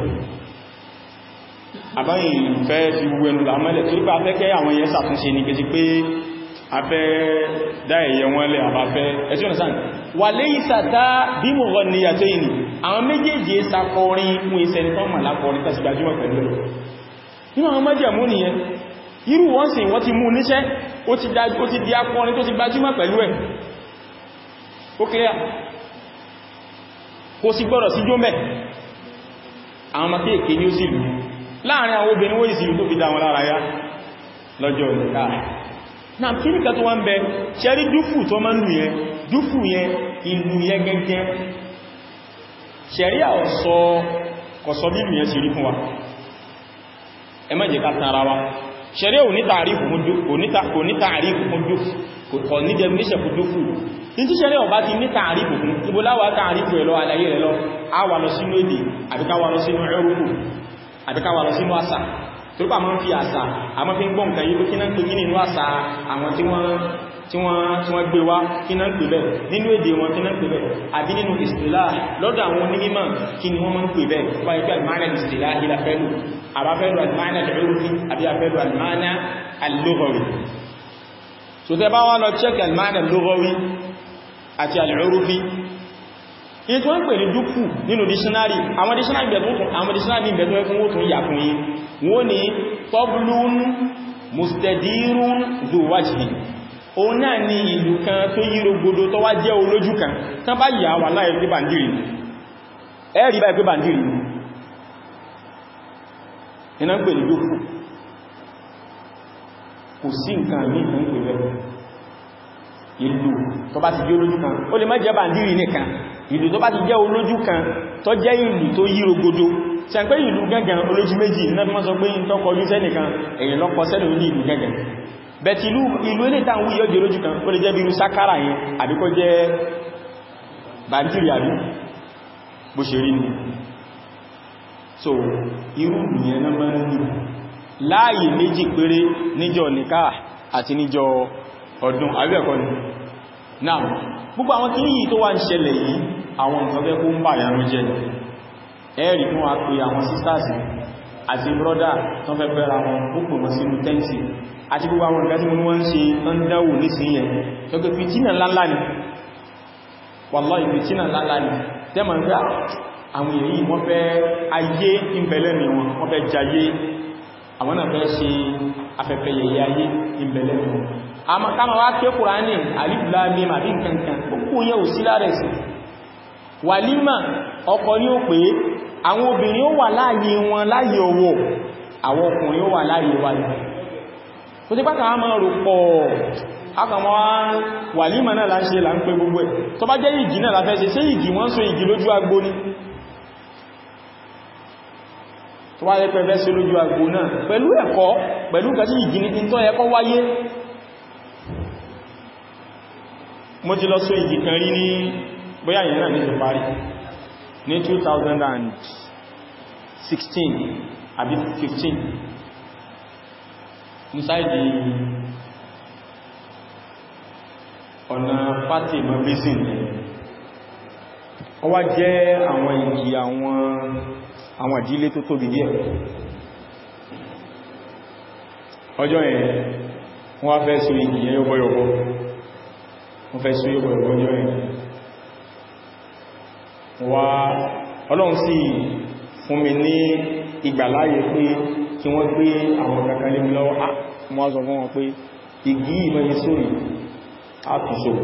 àbáyìn fẹ́ fi wu ẹnu lámọ́lẹ̀ tó rípa afẹ́kẹ́ àwọn ẹyẹ sàtúnṣe ní kejì pé afẹ́ dá ẹ̀yẹ wọn lẹ́ àbáfẹ́ ẹ̀sí ọ̀nà sáà wà lẹ́yìn sàtá bí mo rọ ní yàtọ̀ ìní àwọn méjèèjì sakọrin fún iṣẹ́ nìkan mà lákọrin tàbí gbajúmọ̀ pẹ̀lú ẹ̀ nínú àwọn májẹ̀mú nìyẹn irú wọ́n sì wọ́n ti mú níṣẹ́ ó ti di akọrin tó ti gbajúmọ̀ pẹ̀lú ẹ̀ ó clear kò sí gbọ́dọ̀ sí jó mẹ́ àwọn ọmọ kéèkéé ní ó sì lù láàrin àwọn obìnrin wó ìsìlú tó fi dá wọn lára yá lọ́jọ́ ìlẹ̀ká náà kí níkà tó wá ń bẹ ṣẹ́rí dúfù tó máa ń lù yẹn dúfù yẹn ìlú yẹn gẹ́gẹ́ ṣẹ̀rí kọ̀sọ́ bí lù yẹn sì rí fún wa ẹ má jẹ́ ká tàn ara wa ṣẹ̀rí ò ní tààrífù fún dúfù kò ní definition fún dúfù ní tí ṣẹ̀rí ọba ti ní tààrífù fún ibòláwà tààrífù ẹ̀ lọ àlàyé rẹ̀ lọ a wà lọ sínú èdè àbíká wà lọ sínú ẹrùkù àbíká wà lọ sínú àṣà tó bá máa ń fi àṣà àmọ́ fi ń gbọ́n nǹkan yìí kí náà ń pè nínú àṣà àwọn tí wọ́n gbé wá kí náà ń pè bẹ́ẹ̀ nínú èdè wọn kí náà ń pè bẹ́ẹ̀ àbí nínú istilah lọ́dọ̀ àwọn onímọ̀ kí ni wọ́n máa ń pè bẹ́ẹ̀ tó bá yẹ al-ma'na al-istilahi la fẹ́lú àbáfẹ́lú al-ma'na al-'urfi àbí àfẹ́lú al-ma'na al-lughawi so tẹ́ bá wá lọ check al-ma'na al-lughawi àti al-'urfi in tó ń pè ní dúkù nínú dictionary àwọn dictionary ìbẹ̀tún ẹkùn ó tún yàkùn yìí wọ́n ni tablun mustadirun dhu wajhi òun náà ni ìlú kan tó yí rògbòdó tó wá jẹ́ olójú kan tán bá yà wà láì pé bàndìrì ẹ̀rí báyìí pé bàndìrì iná ń pè ní dúkù kò sí nǹkan ní ìtàn pè rẹ̀ ìlú tó bá ti jẹ́ olójú kan ó lè má jẹ́ bàndìrì nìkan ìlú tó bá ti jẹ́ olójú kan tó jẹ́ ìlú tó yí rògbòdó ṣe pé ìlú gẹ́gẹ́ olójú méjì náà bí wọ́n sọ pé ń tọ́kọ ojú sẹ́nìkan èyàn lọ́kọ sẹ́lẹ̀ ní ìlú gẹ́gẹ́ bẹ̀tì ìlú ilé tàwọn yíò jẹ́ olójú kan ó lè jẹ́ bí irú sákàrà yẹn àbí kó jẹ́ bàndìrì àbí bó ṣe rí ní so irú ìyẹn náà máa ń lù láàyè méjì péré níjọ́ nìkáà àti níjọ́ ọdún àbí ẹ̀kọ́ ni náà gbogbo àwọn kìí yìí tó wá ń ṣẹlẹ̀ yìí àwọn nǹkan bẹ́ kó ń bà yánú jẹ́ ẹ̀rì fún wa pé àwọn sisters àti brother tán fẹ́ fẹ́ra wọn ó pè wọn sínú tẹ́ǹtì àti gbogbo àwọn nǹkan tí wọ́n ń ṣe tán dáwò nísìnyẹn tó pé fìtínà ńláńlá ni wallahi fìtínà ńláńlá ni tẹ́mọ̀ ń gbá àwọn èyí wọ́n fẹ́ ayé ìbẹ̀lẹ́mì wọn wọ́n fẹ́ jayé àwọn náà fẹ́ ṣe afẹ́fẹ́ yẹ̀yẹ ayé ìbẹ̀lẹ́mì wọn àmọ́ káàmà wá ké Kùránì alif lam mim àbí nǹkankan gbogbo yẹ ò sí lára ẹ̀sìn wàlímà ọkọ ní ó pé àwọn obìnrin ó wà láàyè wọn láàyè owó àwọn ọkùnrin ó wà láàyè wáyé kò sí pàtàkì àmà rò pọ̀ akàmọ́ wàlímà náà láńṣe là ń pè gbogbo ẹ̀ tó bá jẹ́ ìgì náà láfẹ́ ṣe ṣe ìgì wọ́n so ìgì lójú agbó ní tó wá lẹ́pẹ́ fẹ́ sí lójú agbó náà pẹ̀lú ẹ̀kọ́ pẹ̀lú kàtí ìgì ní tó ẹ̀kọ́ wáyé mo ti lọ so ìgì kan rí ní bóyá yẹn náà ní tó parí ní 2016 àbí 15 ní sáìdì ọ̀nà pàtì mọ̀ basin ó wá jẹ́ àwọn ìgì àwọn ìdílé tó tóbi díẹ̀ ọjọ́ yẹn wọ́n wá fẹ́ so ìgì yẹn yọ́bọ̀yọ̀bọ̀ wọ́n fẹ́ so yọ́bọ̀yọ̀bọ̀ ọjọ́ yẹn wá ọlọ́run sì fún mi ní ìgbàláyé pé kí wọ́n gbé àwọn kankan lé mi lọ́wọ́ wọ́n sọ fún wọn pé igi ìmọ̀ye sórí àtúnṣò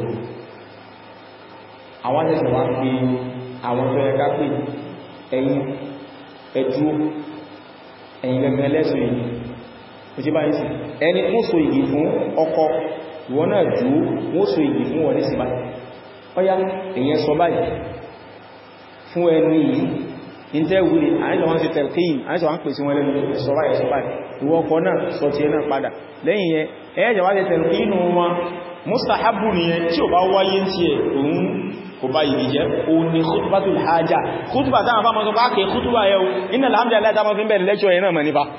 àwọn àjẹ́sẹ̀ wá pé àwọn tó ẹ̀ká pé ẹ̀yin ẹ̀dú ẹ̀yin gẹ́gẹ́ lẹ́sùn èyí kò tí bá ní sí ẹni mú so igi fún ọkọ ìwọ náà dú mú so igi fún wọ́n ní sí báyìí ọya èyàn sọ báyìí fún ẹni yìí ní tẹ́ wúlé àìsàn wọ́n ti tẹ̀lkín àìsàn wọ́n pèsè wọn lẹ́nu ẹ̀sọ́bá ẹ̀sọ́bá ìwọ ọkọ̀ náà sọ ti ẹ̀nà padà lẹ́yìn yẹn ẹ̀ẹ́jẹ̀ wá ti tẹ̀lkín wọn mustahabu nìyẹn tí ó bá wáyé tí ẹ̀ òun kò bá ìbí jẹ́ òun ni khutbatul hajjá khutba táwọn bá mọ́ sọ pàákẹ́ khutba yẹ́ o iná alhamdulillah táwọn fi ń bẹ̀rẹ̀ lẹ́kṣọ́ yẹn náà mọ̀ nípa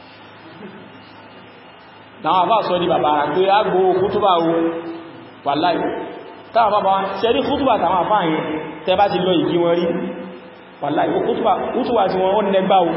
láwọn bá sọ di bàbá pé agbó khutba o wàláì táwọn bá ṣe rí khutba táwọn àfá yẹn tẹ́ bá ti lọ ìgí wọn rí wàláì khutba tí wọ́n nẹgbà o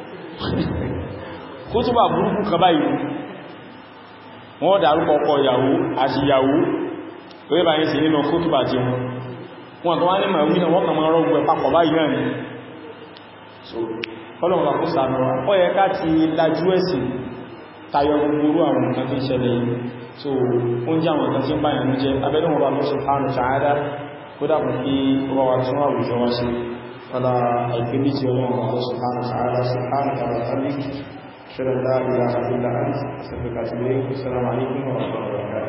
khutba burúkú kan báyìí wọ́n dárúkọ ọkọ ìyàwó àti ìyàwó orí bá yìí sí nínú khutba tí wọ́n tó wá ní màá wínà wọ́n kàn máa rọ́gbẹ̀ papọ̀ báyìí náà ni so ọlọ́run àkó sàánà ó yẹ ká ti lajú ẹ̀sìn tayọ gbogbo àwọn nǹkan tí ń ṣẹlẹ̀ yìí so ó ń jẹ́ àwọn nǹkan tí ń báyàn ní jẹ́ abẹ́lẹ́wọ̀n bá lọ́sùn fánù sàádá kó dàbù kí ó bá wà tún àwùjọ wá sí ọlá àìpé bí ti ọlọ́run bá lọ́sùn fánù sàádá sí fánù tàbí شر الله إله إلا أنت أستغفرك وأتوب إليك السلام عليكم ورحمة الله وبركاته